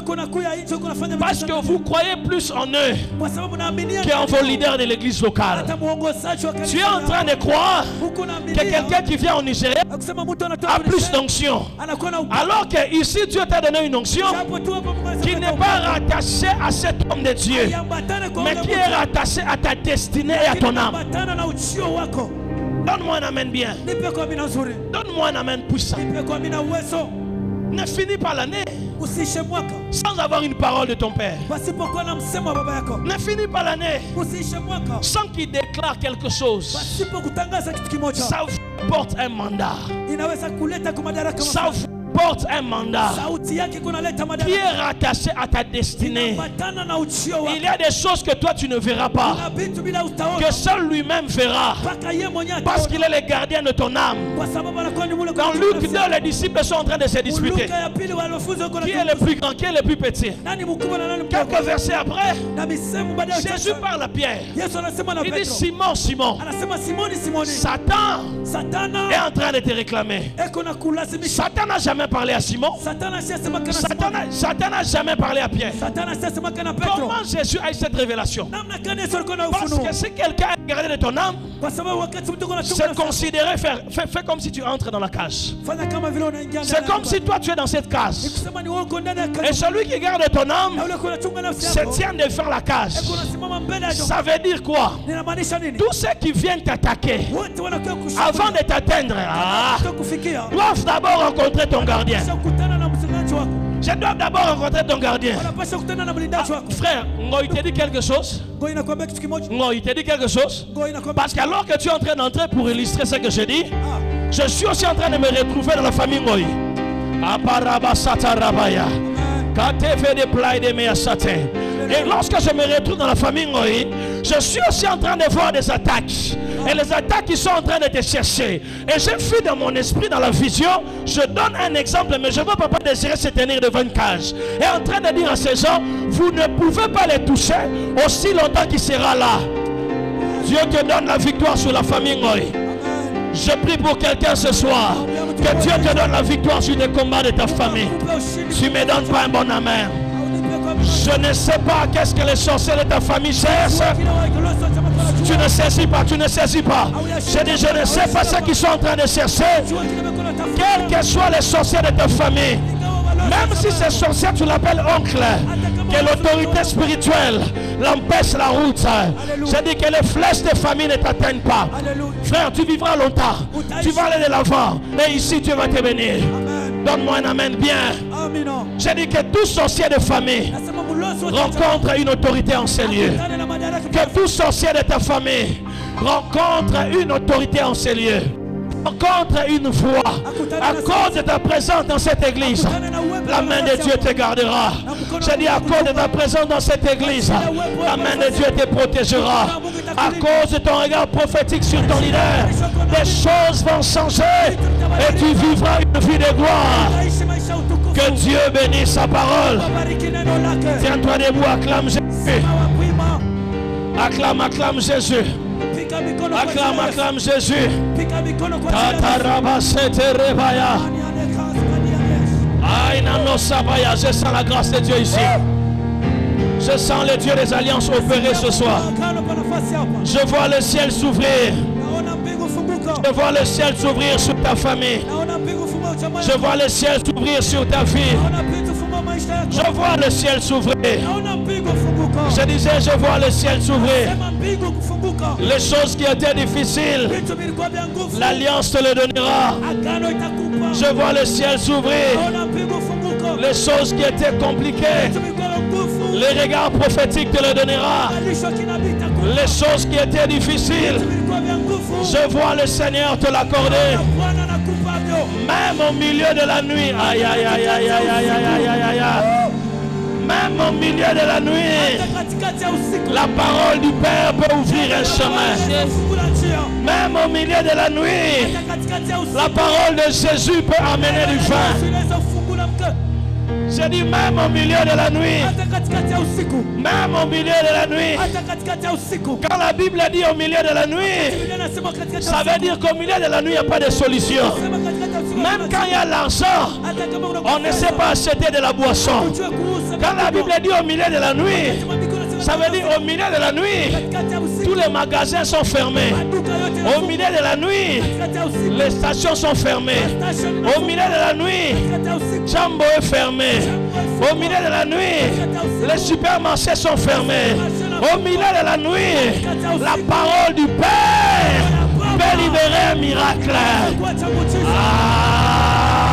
Parce que vous croyez plus en eux qu'en vos leaders de l'église locale. Tu es en train de croire que quelqu'un qui vient au Nigeria a plus d'onction, alors que ici Dieu t'a donné une onction qui n'est pas rattaché à cet homme de Dieu, mais qui est rattaché à ta destinée et à ton âme. Donne-moi un amen bien. Donne-moi un amen puissant. Ne finis pas l'année sans avoir une parole de ton père. Ne finis pas l'année sans qu'il déclare quelque chose. Ça vous porte un mandat. Ça vous porte un mandat qui est rattaché à ta destinée. Il y a des choses que toi tu ne verras pas, que seul lui-même verra, parce qu'il est le gardien de ton âme. Dans Luc deux, les disciples sont en train de se disputer. Qui est le plus grand, qui est le plus petit? Quelques versets après, Jésus parle à Pierre. Il dit: Simon, Simon, Satan est en train de te réclamer. Satan n'a jamais parlé à Simon. Satan n'a jamais parlé à Pierre. Comment Jésus a eu cette révélation? Parce que si quelqu'un a gardé de ton âme, c'est considéré, faire, fais, fais comme si tu entres dans la cage. C'est comme si toi tu es dans cette cage. Et celui qui garde ton âme se tient de faire la cage. Ça veut dire quoi? Tous ceux qui viennent t'attaquer, avant de t'atteindre, ah, doivent d'abord rencontrer ton gardien. Je dois d'abord rencontrer ton gardien. Ah, frère, il te dit quelque chose? Non, il te dit quelque chose? Parce qu'alors que tu es en train d'entrer, pour illustrer ce que je dis, je suis aussi en train de me retrouver dans la famille Ngoï. Et lorsque je me retrouve dans la famille Ngoï, je suis aussi en train de voir des attaques. Et les attaques qui sont en train de te chercher. Et j'ai vu dans mon esprit, dans la vision, je donne un exemple, mais je ne veux pas désirer se tenir devant une cage. Et en train de dire à ces gens, vous ne pouvez pas les toucher aussi longtemps qu'il sera là. Dieu te donne la victoire sur la famille Ngoï. Je prie pour quelqu'un ce soir, que Dieu te donne la victoire sur les combats de ta famille. Tu ne me donnes pas un bon amen. Je ne sais pas qu'est-ce que les sorciers de ta famille cherchent. Tu ne saisis pas, tu ne saisis pas. Je dis, je ne sais pas ce qu'ils sont en train de chercher. Quels que soient les sorciers de ta famille, même si ces sorciers tu l'appelles oncle, que l'autorité spirituelle l'empêche la route. Je dis que les flèches de famille ne t'atteignent pas. Frère, tu vivras longtemps. Tu vas aller de l'avant. Et ici tu vas te bénir. Donne-moi un amen bien. Je dis que tout sorcier de famille rencontre une autorité en ces lieux. Que tout sorcier de ta famille rencontre une autorité en ces lieux. Rencontre une voix. À cause de ta présence dans cette église, la main de Dieu te gardera. Je dis à cause de ta présence dans cette église, la main de Dieu te protégera. À cause de ton regard prophétique sur ton leader, des choses vont changer et tu vivras une vie de gloire. Que Dieu bénisse sa parole. Tiens-toi debout, acclame Jésus. Acclame, acclame Jésus. Acclame, acclame Jésus. Je sens la grâce de Dieu ici. Je sens le Dieu des alliances opérer ce soir. Je vois le ciel s'ouvrir. Je vois le ciel s'ouvrir sur ta famille. Je vois le ciel s'ouvrir sur ta vie. Je vois le ciel s'ouvrir. Je disais, je vois le ciel s'ouvrir. Les choses qui étaient difficiles, l'Alliance te le donnera. Je vois le ciel s'ouvrir. Les choses qui étaient compliquées, les regards prophétiques te le donnera. Les choses qui étaient difficiles, je vois le Seigneur te l'accorder. Même au milieu de la nuit, aïe aïe aïe aïe aïe aïe aïe aïe aïe aïe. Même au milieu de la nuit, la parole du Père peut ouvrir un chemin. Même au milieu de la nuit, la parole de Jésus peut amener du vin. J'ai dit même au milieu de la nuit. Même au milieu de la nuit. Quand la Bible dit au milieu de la nuit, ça veut dire qu'au milieu de la nuit, il n'y a pas de solution. Même quand il y a l'argent, on ne sait pas acheter de la boisson. Quand la Bible dit au milieu de la nuit, ça veut dire au milieu de la nuit, tous les magasins sont fermés. Au milieu de la nuit, les stations sont fermées. Au milieu de la nuit, Jambo est fermé. Au milieu de la nuit, les supermarchés sont fermés. Au milieu de la nuit, la parole du Père peut libérer un miracle. Ah!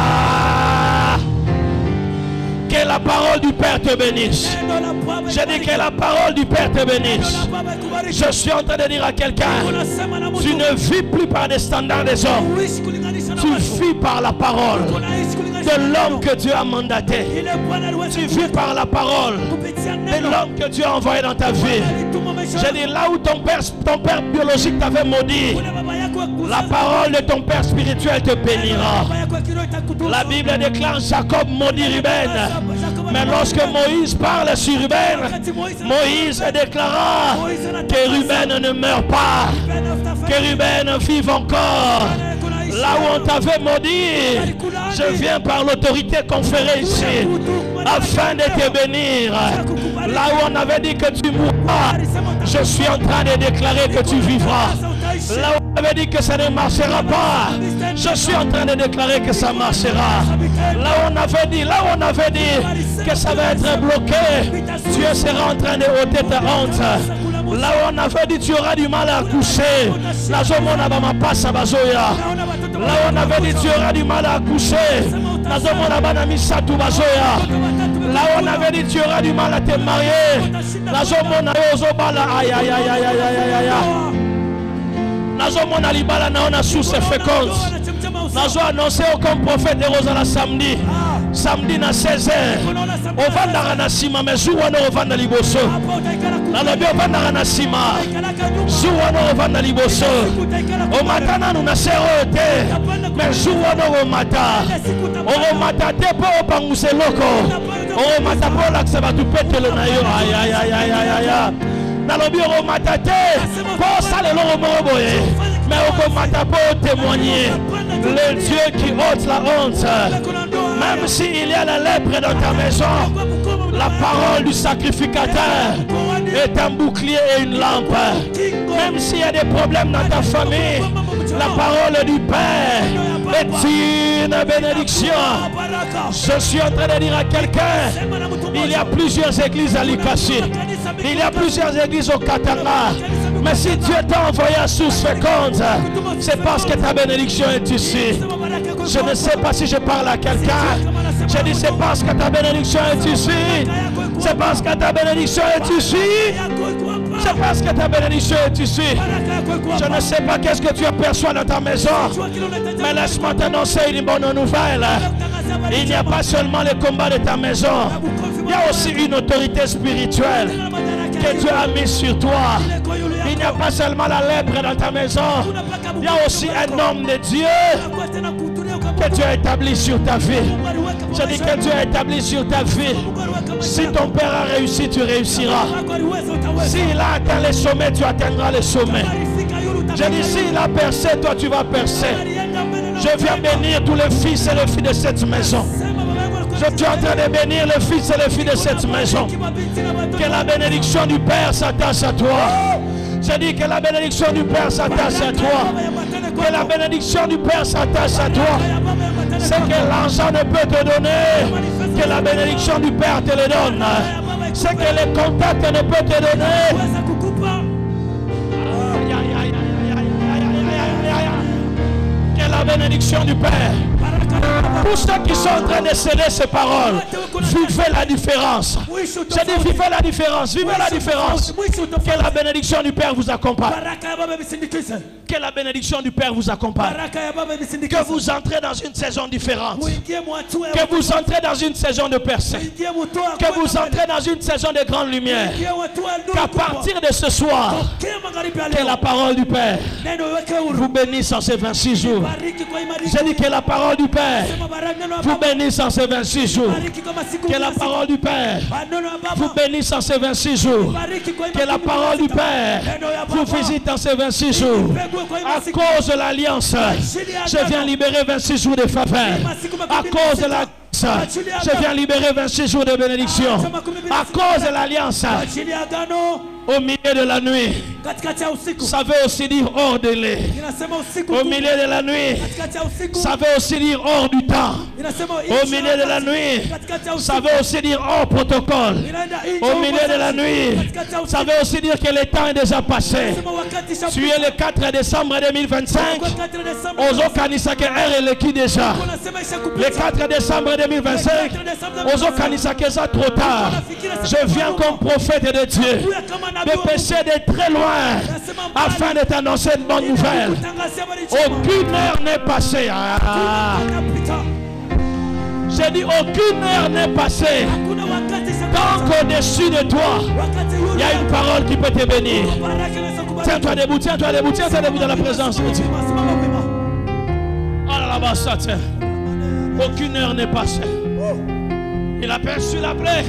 Que la parole du Père te bénisse. Je dis que la parole du Père te bénisse. Je suis en train de dire à quelqu'un, tu ne vis plus par des standards des hommes. Tu vis par la parole de l'homme que Dieu a mandaté. Tu vis par la parole de l'homme que Dieu a envoyé dans ta vie. Je dis là où ton père, ton père biologique t'avait maudit, la parole de ton père spirituel te bénira. La Bible déclare Jacob maudit Ruben. Mais lorsque Moïse parle sur Ruben, Moïse déclara que Ruben ne meurt pas, que Ruben vive encore. Là où on t'avait maudit, je viens par l'autorité conférée ici, afin de te bénir. Là où on avait dit que tu mourras, je suis en train de déclarer que tu vivras. Là où on avait dit que ça ne marchera pas, je suis en train de déclarer que ça marchera. Là où on avait dit, là où on avait dit que ça va être bloqué, Dieu sera en train de ôter ta honte. Là où on avait dit tu auras du mal à accoucher, là où on avait dit tu auras du mal à accoucher, là où on avait dit tu auras du mal à te marier, là où on avait aïe aïe aïe aïe aïe aïe aïe. Nazomona libala naona source féconde. Nazo annoncé comme prophète de Rosala samedi. Samedi na seize heures. Ovanda na sima mais jour wana ovanda liboso. Na lobi ovanda na sima. Jour wana ovanda liboso. O matana nu na serote. Mais jour wana o mata. O mata te po panguse loko. O mata po la seba tu petelo na yo. Aïe aïe aïe aïe aïe aïe. Nalobi o matate pour ça le boye mais au mata pour témoigner le Dieu qui ôte la honte. Même s'il y a la lèpre dans ta maison, la parole du sacrificateur est un bouclier et une lampe. Même s'il y a des problèmes dans ta famille, la parole du Père est une bénédiction. Je suis en train de dire à quelqu'un, il y a plusieurs églises à Likasi, il y a plusieurs églises au Katanga, mais si Dieu t'a envoyé à source féconde, c'est parce que ta bénédiction est ici. Je ne sais pas si je parle à quelqu'un. Je dis c'est parce que ta bénédiction est ici. C'est parce que ta bénédiction est ici. C'est parce que ta bénédiction est ici. Je ne sais pas qu'est-ce que tu aperçois dans ta maison, mais laisse-moi t'annoncer une bonne nouvelle. Il n'y a pas seulement le combat de ta maison, il y a aussi une autorité spirituelle que Dieu a mise sur toi. Il n'y a pas seulement la lèpre dans ta maison, il y a aussi un homme de Dieu que Dieu a établi sur ta vie. Je dis que Dieu a établi sur ta vie. Si ton père a réussi, tu réussiras. S'il a atteint les sommets, tu atteindras les sommets. Je dis s'il a percé, toi tu vas percer. Je viens bénir tous les fils et les filles de cette maison. Je suis en train de bénir les fils et les filles de cette maison. Que la bénédiction du Père s'attache à toi. Je dis que la bénédiction du Père s'attache à toi. Que la bénédiction du Père s'attache à toi. C'est que l'argent ne peut te donner. Que la bénédiction du Père te le donne. ce que les contacts ne peuvent te donner. Kuweza kukupa. Aïe, aïe, aïe, aïe, aïe, aïe, aïe, aïe, aïe, aïe. Que la bénédiction du Père. Pour ceux qui sont en train de céder ces paroles, vivez la différence. J'ai dit vivez la différence, vivez la différence. Que la bénédiction du Père vous accompagne. Baraka ya Baba bisindikize. Que la bénédiction du Père vous accompagne. Baraka ya Baba bisindikize. Que vous entrez dans une saison différente. Muingie mu hatua ya Que vous entrez dans une saison de percée. Muingie mu toa Que vous kwenda entrez dans une saison de grande lumière. Muingie mu hatua ya nuru Qu'à kubwa. partir de ce soir, Tokea magharibi ya que leo. la parole du Père Neno iweke huru. vous bénisse en ces vingt-six jours. Bariki kwa imariki. J'ai dit que la parole du Père Sema baraka neno ya vous Baba. bénisse en ces vingt-six jours. Bariki kama siku Que la kumi na parole du Père sita. Neno ya Baba. vous bénisse en ces vingt-six jours. Bariki kwa Que la imariki parole du kumi na sita. Père Neno ya vous Baba. visite en ces vingt-six jours. Ipegwe kwa À imariki. cause de l'alliance, je viens libérer vingt-six jours de faveur. À cause de l'alliance, je viens libérer vingt-six jours de bénédiction. À cause de l'alliance, Ajili ya agano au milieu de la nuit, katikati ya usiku. ça veut aussi dire hors délai. Inasema usiku. Au milieu de la nuit, Katikati ya usiku. ça veut aussi dire hors du temps. Inasema Au milieu de la nuit, katikati ya ça usiku. veut aussi dire hors protocole. Inaenda nje Au milieu de la usiku. nuit, Katikati ya usiku. ça veut aussi dire que le temps est déjà passé. Inasema wakati Tu shapita. es le quatre décembre deux mille vingt-cinq. Kwa quatre Desemba. Ozo Kanisake R et le qui déjà. Unasema ishakupita. Le quatre décembre deux mille vingt-cinq. Ozo Kanisake ça trop tard. Je viens comme prophète de Dieu. Kuya kama nabii De wa pécher de très loin afin de t'annoncer une bonne nouvelle. kutangazia habari njema. Aucune heure n'est passée. Ah. Unapita. J'ai dit aucune heure n'est passée. Hakuna wakati shapita. Tant qu'au-dessus de toi, Wakati il y a une parole qui peut te bénir. baraka inaweza kubariki. Tiens-toi debout, tiens-toi debout, tiens-toi debout dans la présence de Dieu. Simama wima. Oh là là, ça tient. Aucune heure n'est passée. Il a perçu la plaie.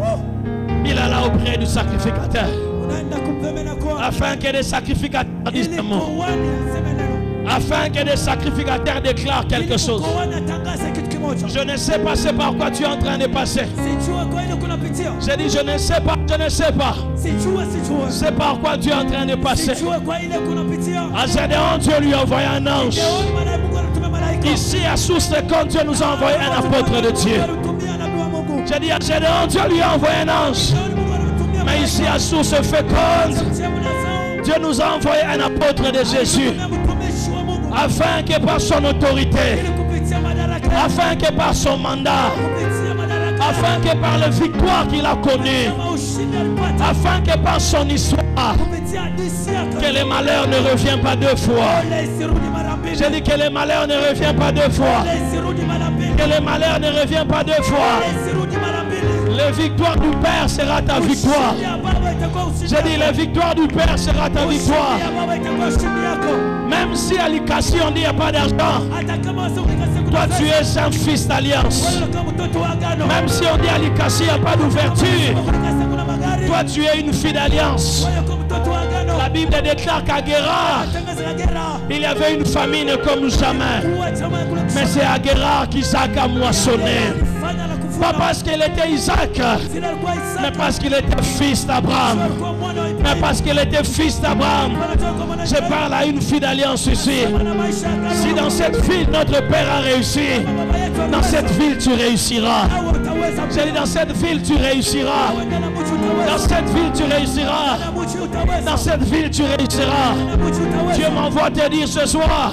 Il alla auprès du sacrificateur. Unaenda kumpemena kwa. Afin que les sacrificateurs disent Ili un mot. kuhani aseme neno. Afin que les sacrificateurs déclarent quelque Ili chose. kuhani atangaze kitu kimoja. Je ne sais pas c'est par quoi tu es en train de passer. Sijua kwa ile kunapitia. J'ai dit je ne sais pas, je ne sais pas. Sijua sijua. C'est par quoi tu es en train de passer. Sijua kwa ile kunapitia. À Gédéon, Dieu lui a envoyé un ange. Leo maana Mungu anatuma malaika. Ici à Source de Compte, Dieu nous a envoyé un apôtre de Dieu. Anatumia nabii wa Mungu. J'ai dit à Gédéon, Dieu lui a envoyé un ange. Leo Mungu anatumia Mais ici à Source Féconde, malaika. Dieu nous a envoyé un apôtre de Jésus. Mtumishi wa Mungu. Afin que par son autorité, Ili kupitia madaraka. afin que par son mandat, Kupitia madaraka. afin que par la victoire qu'il a connue, Kama ushindi alipata. afin que par son histoire, Kupitia hadithi yake. que les malheurs ne reviennent pas deux fois. Ole isirudi mara mbili. J'ai dit que les malheurs ne reviennent pas deux fois. Ole isirudi mara mbili. Que les malheurs ne reviennent pas deux fois. Ole isirudi mara mbili. La victoire du Père sera ta victoire. Ushindi ya Baba itakuwa ushindi J'ai dit la victoire du Père sera ta victoire. Ushindi ya Baba itakuwa ushindi yako. Même si à l'Ikasi on dit il n'y a pas d'argent, Hata kama usikase toi tu es un fils d'alliance. wewe kama mtoto wa agano. Même si on dit à l'Ikasi il n'y a pas d'ouverture, Usikase kuna magari. toi tu es une fille d'alliance. Wewe kama mtoto wa agano. La Bible déclare qu'à Guérard, Tangaza la gera. il y avait une famine comme jamais. Kuwa chama kule. Mais c'est à Guérard qu'Isaac a moissonné. Fanya la Pas kufuna. parce qu'il était Isaac, Sina alikuwa Isaka. mais parce qu'il était fils d'Abraham. Alikuwa mwana wa Mais Ibrahim. parce qu'il était fils d'Abraham. Anatoka kwa mwana wa Je Ibrahim. parle à une fille d'alliance ici. Ana maisha ya agano. Si dans cette ville notre Père a réussi, Baba yetu dans ameweza. cette ville tu réussiras. Au utaweza. J'ai dit dans cette ville tu réussiras. Wenda na mtu utaweza. Dans cette ville tu réussiras. Na mtu utaweza. Dans cette ville tu réussiras. Na mtu utaweza. Dieu m'envoie te dire ce soir,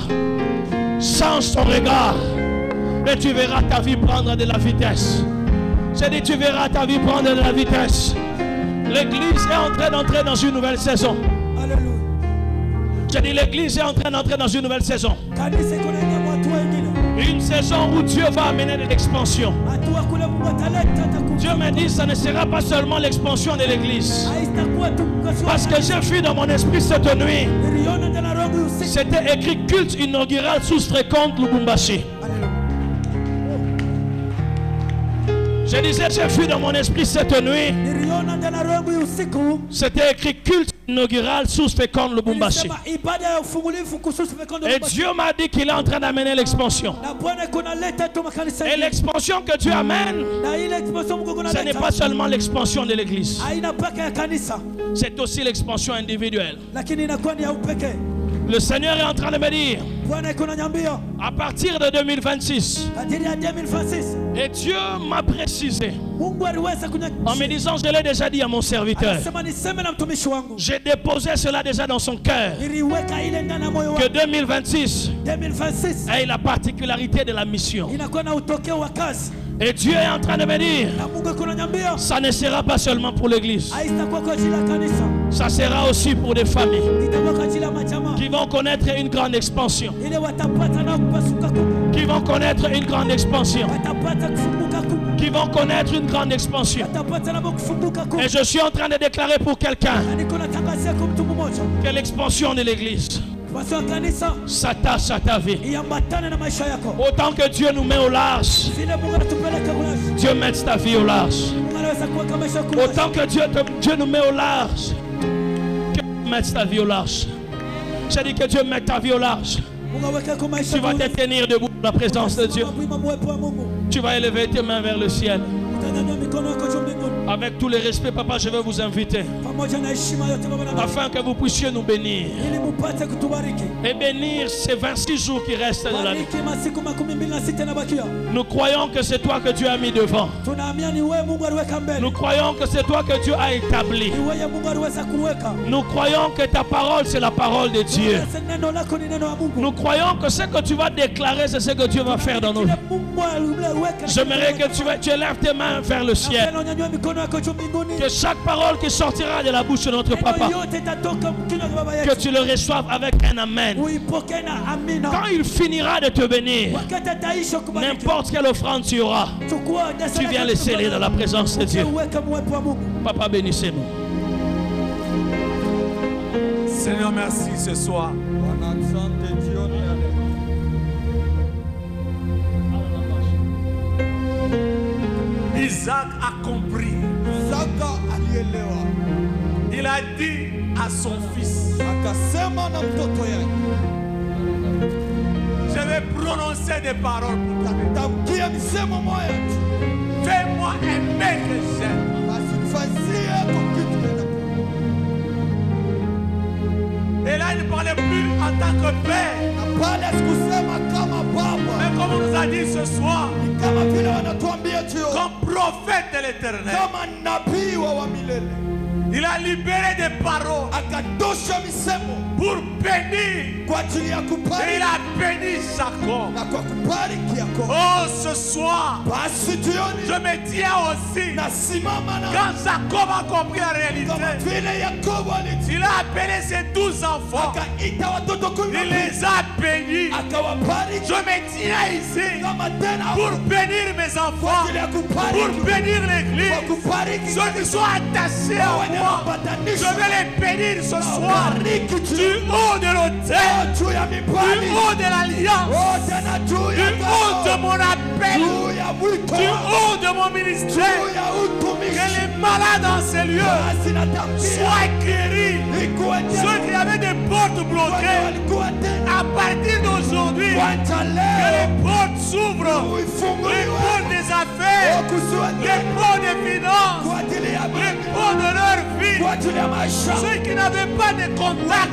change ton regard et tu verras ta vie prendre de la vitesse. J'ai dit tu verras ta vie prendre de la vitesse. L'église est en train d'entrer dans une nouvelle saison. Hallelujah. J'ai dit l'église est en train d'entrer dans une nouvelle saison. Kanisa iko ndani ya watu wengine. Une saison où Dieu va amener de l'expansion. Hatua kule Mungu ataleta atakuja. Dieu me dit ça ne sera pas seulement l'expansion de l'église. Haitakuwa tu kukasua. Parce que j'ai vu dans mon esprit cette nuit, Niliona ndani ya roho usiku. c'était écrit culte inaugural sous Fréquente Lubumbashi. Je disais, j'ai vu dans mon esprit cette nuit, Niliona ndani ya roho usiku. c'était écrit culte inaugural sous Fréquente Lubumbashi. Nilisema ibada ya ufungulifu kuhusu Fekondo Et Lubumbashi. Dieu m'a dit qu'il est en train d'amener l'expansion. Na Bwana kunaleta tu makanisa Et mengine. l'expansion que Dieu amène, Na ile expansion Mungu ce n'est kunaleta. pas seulement l'expansion de l'église, Haina paka ya kanisa, c'est aussi l'expansion individuelle. lakini inakuwa ni ya upekee. Le Seigneur est en train de me dire, à partir de deux mille vingt-six, et Dieu m'a précisé, en me disant, je l'ai déjà dit à mon serviteur, j'ai déposé cela déjà dans son cœur, que deux mille vingt-six ait la particularité de la mission. Et Dieu est en train de me dire, ça ne sera pas seulement pour l'église, ça sera aussi pour des familles qui vont connaître une grande expansion, qui vont connaître une grande expansion, qui vont connaître une grande expansion. Et je suis en train de déclarer pour quelqu'un que l'expansion de l'église s'attache à ta vie. Autant que Dieu nous met au large, Dieu met ta vie au large. Autant que Dieu, Dieu nous met au large, que Dieu mette ta vie au large. J'ai dit que Dieu mette ta vie au large. Tu vas te tenir debout dans la présence de Dieu. Tu vas élever tes mains vers le ciel. Avec tout le respect, papa, je vais vous inviter afin que vous puissiez nous bénir et bénir ces vingt-six jours qui restent de l'année. Nous croyons que c'est toi que Dieu a mis devant. Nous croyons que c'est toi que Dieu a établi. Nous croyons que ta parole, c'est la parole de Dieu. Nous croyons que ce que tu vas déclarer, c'est ce que Dieu va faire dans nos vies. J'aimerais que tu, tu élèves tes mains vers le ciel. Que chaque parole qui sortira de la bouche de notre papa, que tu le reçoives avec un amen. Quand il finira de te bénir, n'importe quelle offrande tu auras, tu viens les sceller dans la présence de Dieu. Papa, bénissez-nous. Seigneur, merci ce soir. Isaac a compris. Il a dit à son fils, je vais prononcer des paroles pour ta vie. Fais-moi aimer que j'aime. Et là, il ne parlait plus en tant que père. Mais comme on nous a dit ce soir, comme prophète de l'Éternel, il a libéré des paroles pour bénir. Et il a béni Jacob. Oh, ce soir, je me tiens aussi. Quand Jacob a compris la réalité, il a appelé ses douze enfants. Il les a bénis. Je me tiens ici pour bénir mes enfants, pour bénir l'église. Ceux qui sont attachés à moi, je vais les bénir ce soir. Du haut de l'autel, du haut de l'alliance, du haut de mon appel, du haut de mon ministère, que les malades dans ces lieux soient guéris. Ceux qui avaient des portes bloquées, à partir d'aujourd'hui, que les portes s'ouvrent, les portes des affaires, les portes des finances, les portes de leur vie. Ceux qui n'avaient pas de contact,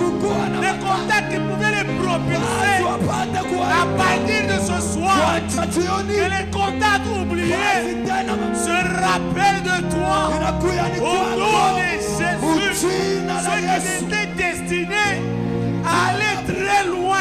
des contacts qui pouvaient les propulser, à partir de ce soir, que les contacts oubliés se rappellent de toi. Au nom de Jésus, ceux qui étaient destinés à aller très loin,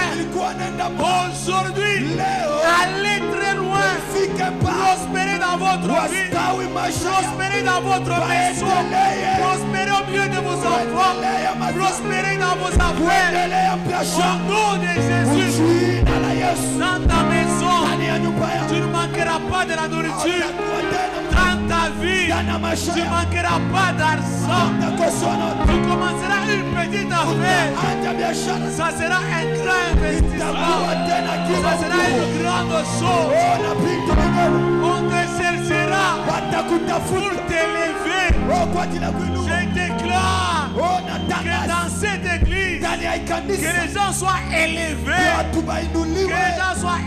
aujourd'hui, allez très loin, prospérer dans votre vie, prospérer dans votre maison, prospérer au milieu de vos enfants, prospérer dans vos affaires. Au nom de Jésus, dans ta maison, tu ne manqueras pas de la nourriture. Dans ta vie, tu ne manqueras pas d'argent. Tu commenceras une petite affaire. Ça sera un grand investissement. Ça sera une grande chose. On te cherchera pour t'élever. Je déclare que dans cette église, que les gens soient élevés. Que les gens soient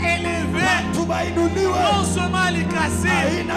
élevés. Non seulement les casser.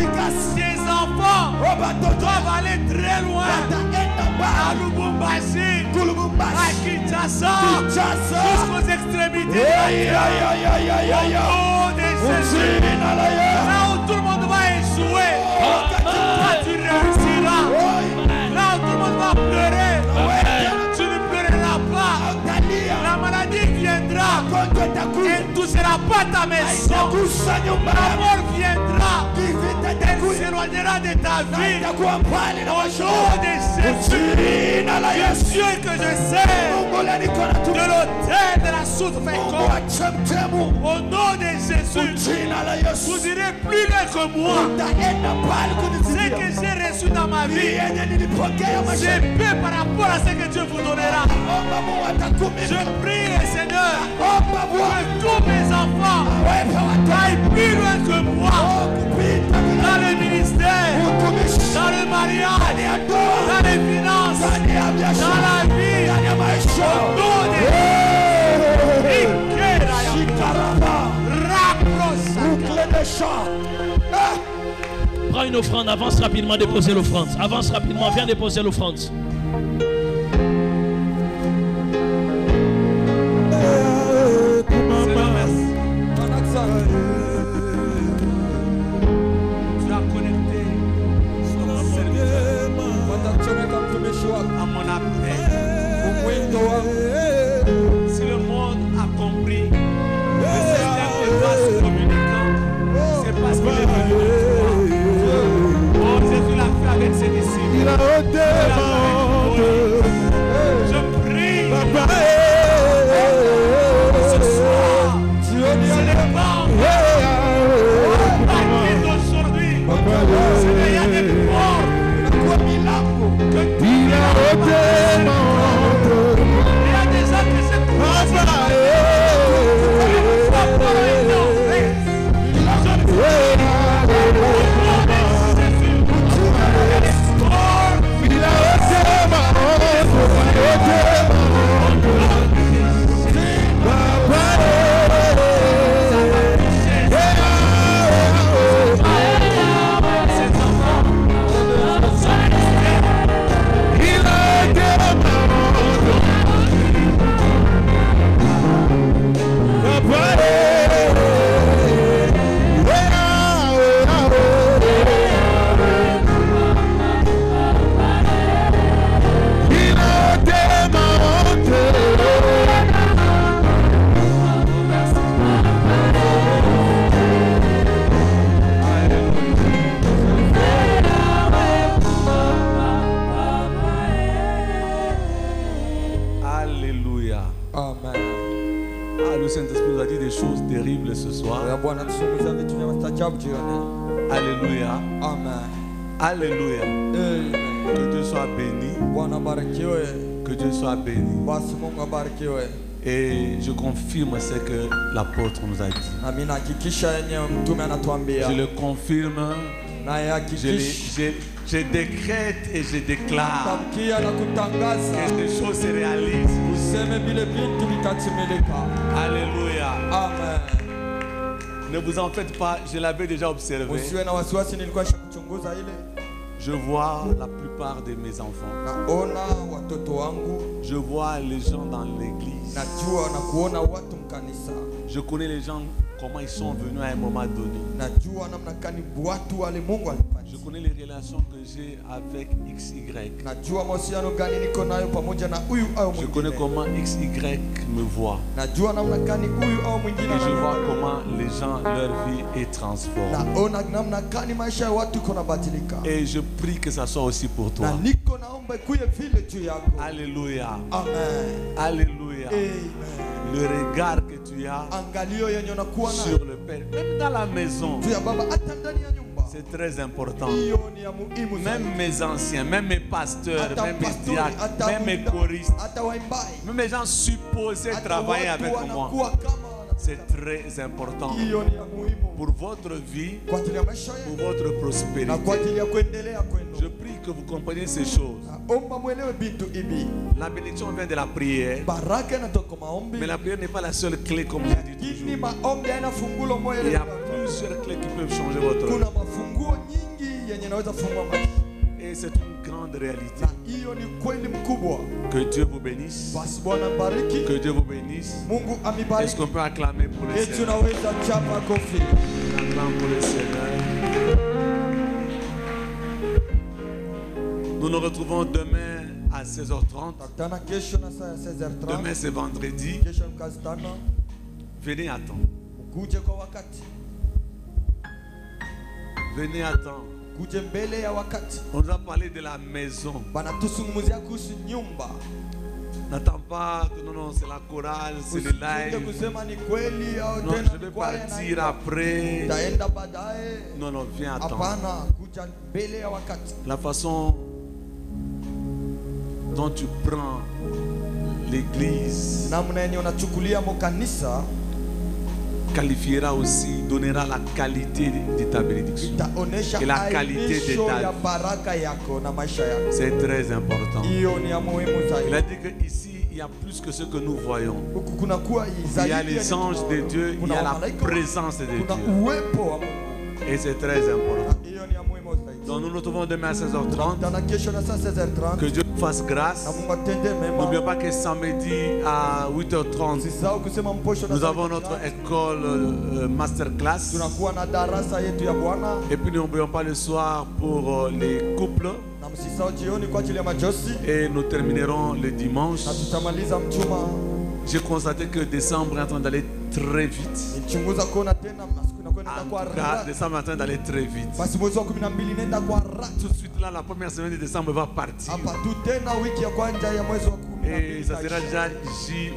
Ces enfants doivent aller très loin. À Lubumbashi, à Kinshasa. Kinshasa Kinshasa. jusqu'aux extrémités. Aïe, aïe, aïe, aïe, aïe, aïe, aïe. Oh, des Jésus. Jina la Yesu. Là où tout le monde va échouer, Amen. toi tu réussiras. Là où tout le monde va pleurer, tu ne pleureras pas. La maladie viendra et ne touchera pas ta maison. La mort viendra et s'éloignera de ta vie. Au nom de Jésus, je suis que je sais de l'autel de la source féconde. Au nom de Jésus, vous irez plus loin que moi. Ce que j'ai reçu dans ma vie, c'est peu par rapport à ce que Dieu vous donnera. Je prie, Seigneur, que tous mes enfants aillent plus loin que moi. Dans le ministère, dans le mariage, dans les finances, dans la vie, au nom de Prends une offrande, avance rapidement, déposer l'offrande. Avance rapidement, viens déposer l'offrande. Tu as connecté son serviteur à mon appel. Si le monde a compris que c'est un vaste communicant, c'est parce qu'il est venu à toi. Oh, Jésus l'a fait avec ses disciples. Il l'a fait avec Moïse. Je prie. Ce soir, ce n'est pas encore. Aujourd'hui, il y a des portes que tu il y a des gens qui se trouvent Alléluia. Amen. Alléluia. Amen. Que Dieu soit béni. Bwana barikiwe. Que Dieu soit béni. Basi Mungu abarikiwe. Et je confirme ce que l'apôtre nous a dit. Na mimi nahakikisha yenyewe mtume anatuambia. Je le confirme. Na je, le, je, je décrète et je déclare tamkia na kutangaza que ces choses se réalisent. Useme vile vitu vitatimilika. Alléluia. Amen. Ne vous en faites pas, je l'avais déjà observé. Usiwe na wasiwasi, nilikuwa nishakuchunguza ile. Je vois la plupart de mes enfants. Naona watoto wangu. Je vois les gens dans l'église. Najua na kuona watu mkanisa. Je connais les gens, comment ils sont venus à un moment donné. Najua namna gani watu wale Mungu alipatia. Je connais les relations que j'ai avec X Y. Najua mahusiano gani niko nayo pamoja na huyu au mwingine. Je connais comment X Y me voit. Najua namna gani huyu au mwingine. Et je vois comment les gens, leur vie est transformée. Naona namna gani maisha ya watu iko nabatilika. Et je prie que ça soit aussi pour toi. Na niko naomba kuye vile juu yako. Alléluia. Amen. Alléluia. Amen. Le regard que tu as angalio yenye unakuwa nayo sur le Père, même dans la maison, juu ya baba hata ndani ya nyumba. C'est très important. Hiyo ni ya muhimu sana. Même mes anciens, même mes pasteurs, Ata même mes pastori, diacres, ata même mes muda, choristes, ata waimbai, même les gens supposés ata travailler watu avec wanakuwa moi. kama C'est très important hiyo ni ya muhimu pour votre vie, kwa ajili ya maisha pour yenu votre na kwa prospérité. ajili ya kuendelea kwenu. Je prie que vous compreniez ces choses. Naomba mwelewe vitu hivi. La bénédiction vient de la prière, Baraka inatoka maombi. mais la prière n'est pas la seule clé, comme je dis Lakini toujours. maombi yana fungulo moja. Il y a plusieurs clés qui peuvent changer votre vie. Kuna mafunguo nyingi yenye naweza fungua maisha. Et c'est une grande grande réalité. Na hiyo ni kweli mkubwa. Que Dieu vous bénisse. Basi Bwana mbariki. Que Dieu vous bénisse. Mungu Est-ce amibariki. qu'on peut acclamer pour le Eti Seigneur? unaweza chapa kofi. On acclame pour le Seigneur. Nous nous retrouvons demain à seize heures trente. Takutana kesho na saa ya seize heures trente. Demain c'est vendredi. Kesho ni kazi tano. Venez à temps. Ukuje kwa wakati. Venez à temps. Kuje mbele ya wakati. On nous a parlé de la maison. Banatuzungumzia kuhusu nyumba. N'attends pas que non, non, c'est la chorale, c'est le Usifunge live. kusema ni kweli au Non, tena je vais ni kwaya partir na après. taenda baadaye. Non, non, viens à temps. Hapana, kuja mbele ya wakati. La façon dont tu prends l'église Namna yenye unachukulia mo kanisa qualifiera aussi, donnera la qualité de ta bénédiction. itaonesha Et la qualité de ainisho ta ya vie. baraka yako na maisha yako. C'est très important. Hiyo ni ya muhimu Il a zaidi. dit qu'ici, il y a plus que ce que nous voyons. Huku kuna kuwa Il y zaidi a ya les anges de Dieu, il y a la présence de kuna Dieu. uwepo wa Mungu. Et c'est très important. Hiyo ni ya muhimu zaidi. Donc nous nous retrouvons demain à seize heures trente. Tana kesho na saa seize heures trente. Que Dieu nous fasse grâce. Na Mungu atende N'oublions mema. pas que samedi à huit heures trente, Usisahau kusema mposho na nous saa avons tano. notre école euh, masterclass. Tunakuwa na darasa yetu ya Bwana. Et puis n'oublions pas le soir pour euh, les couples. Na msisahau jioni kwa ajili ya majosi. Et nous terminerons le dimanche. Na tutamaliza mchuma. J'ai constaté que décembre est en train d'aller très vite. Nichunguza kuona tena masiku inakwenda En kwa tout cas, haraka. décembre est en train d'aller très vite. Basi mwezi wa kumi na mbili nenda kwa haraka. Tout de suite là, la première semaine de décembre va partir. Hapa tu tena wiki ya kwanza ya mwezi wa kumi na Et mbili ça sera déjà J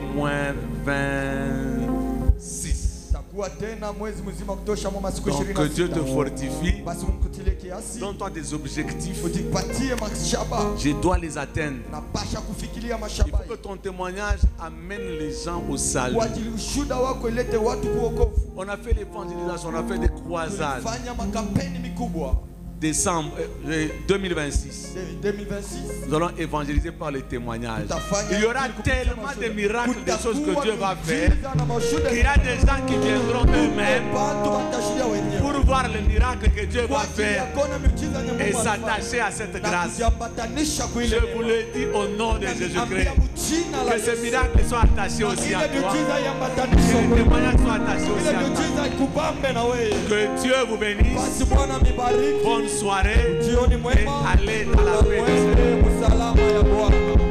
vingt-six. takuwa tena mwezi mzima kutosha mwa masiku Donc ishirini que na Dieu te sita. fortifie. Basi umkutilie kiasi, Donne-toi des objectifs. ujipatie mashaba. Je dois les atteindre. Napasha kufikiria Il mashaba faut que ton témoignage amène les gens au salut. kwa ajili ushuda wako ilete watu kuokovu. On a fait l'évangélisation, on a fait des croisades. Tulifanya makampeni mikubwa. Décembre euh, deux mille vingt-six. De- deux mille vingt-six Nous allons évangéliser par les témoignages. tutafanya Il y aura ili kupitia tellement de mashuhuda. miracles, des choses que Kutakuwa Dieu va faire, miujiza na mashuhuda. qu'il y a des gens qui viendront eux-mêmes Watu watashuhudia wenyewe. pour voir le miracle que Dieu Kwa va ajili ya faire kuona miujiza yenye Mungu et alifanya. s'attacher à cette Na grâce. kujiambatanisha kwa ile Je vous neema. le dis au nom de Jésus-Christ. Que ces Que miracles soient attachés aussi à toi. Que les témoignages soient attachés aussi à toi. Que Dieu vous bénisse. Bonne soirée. Jioni Et mwema allez dans la paix. na mwende msalama ya Bwana.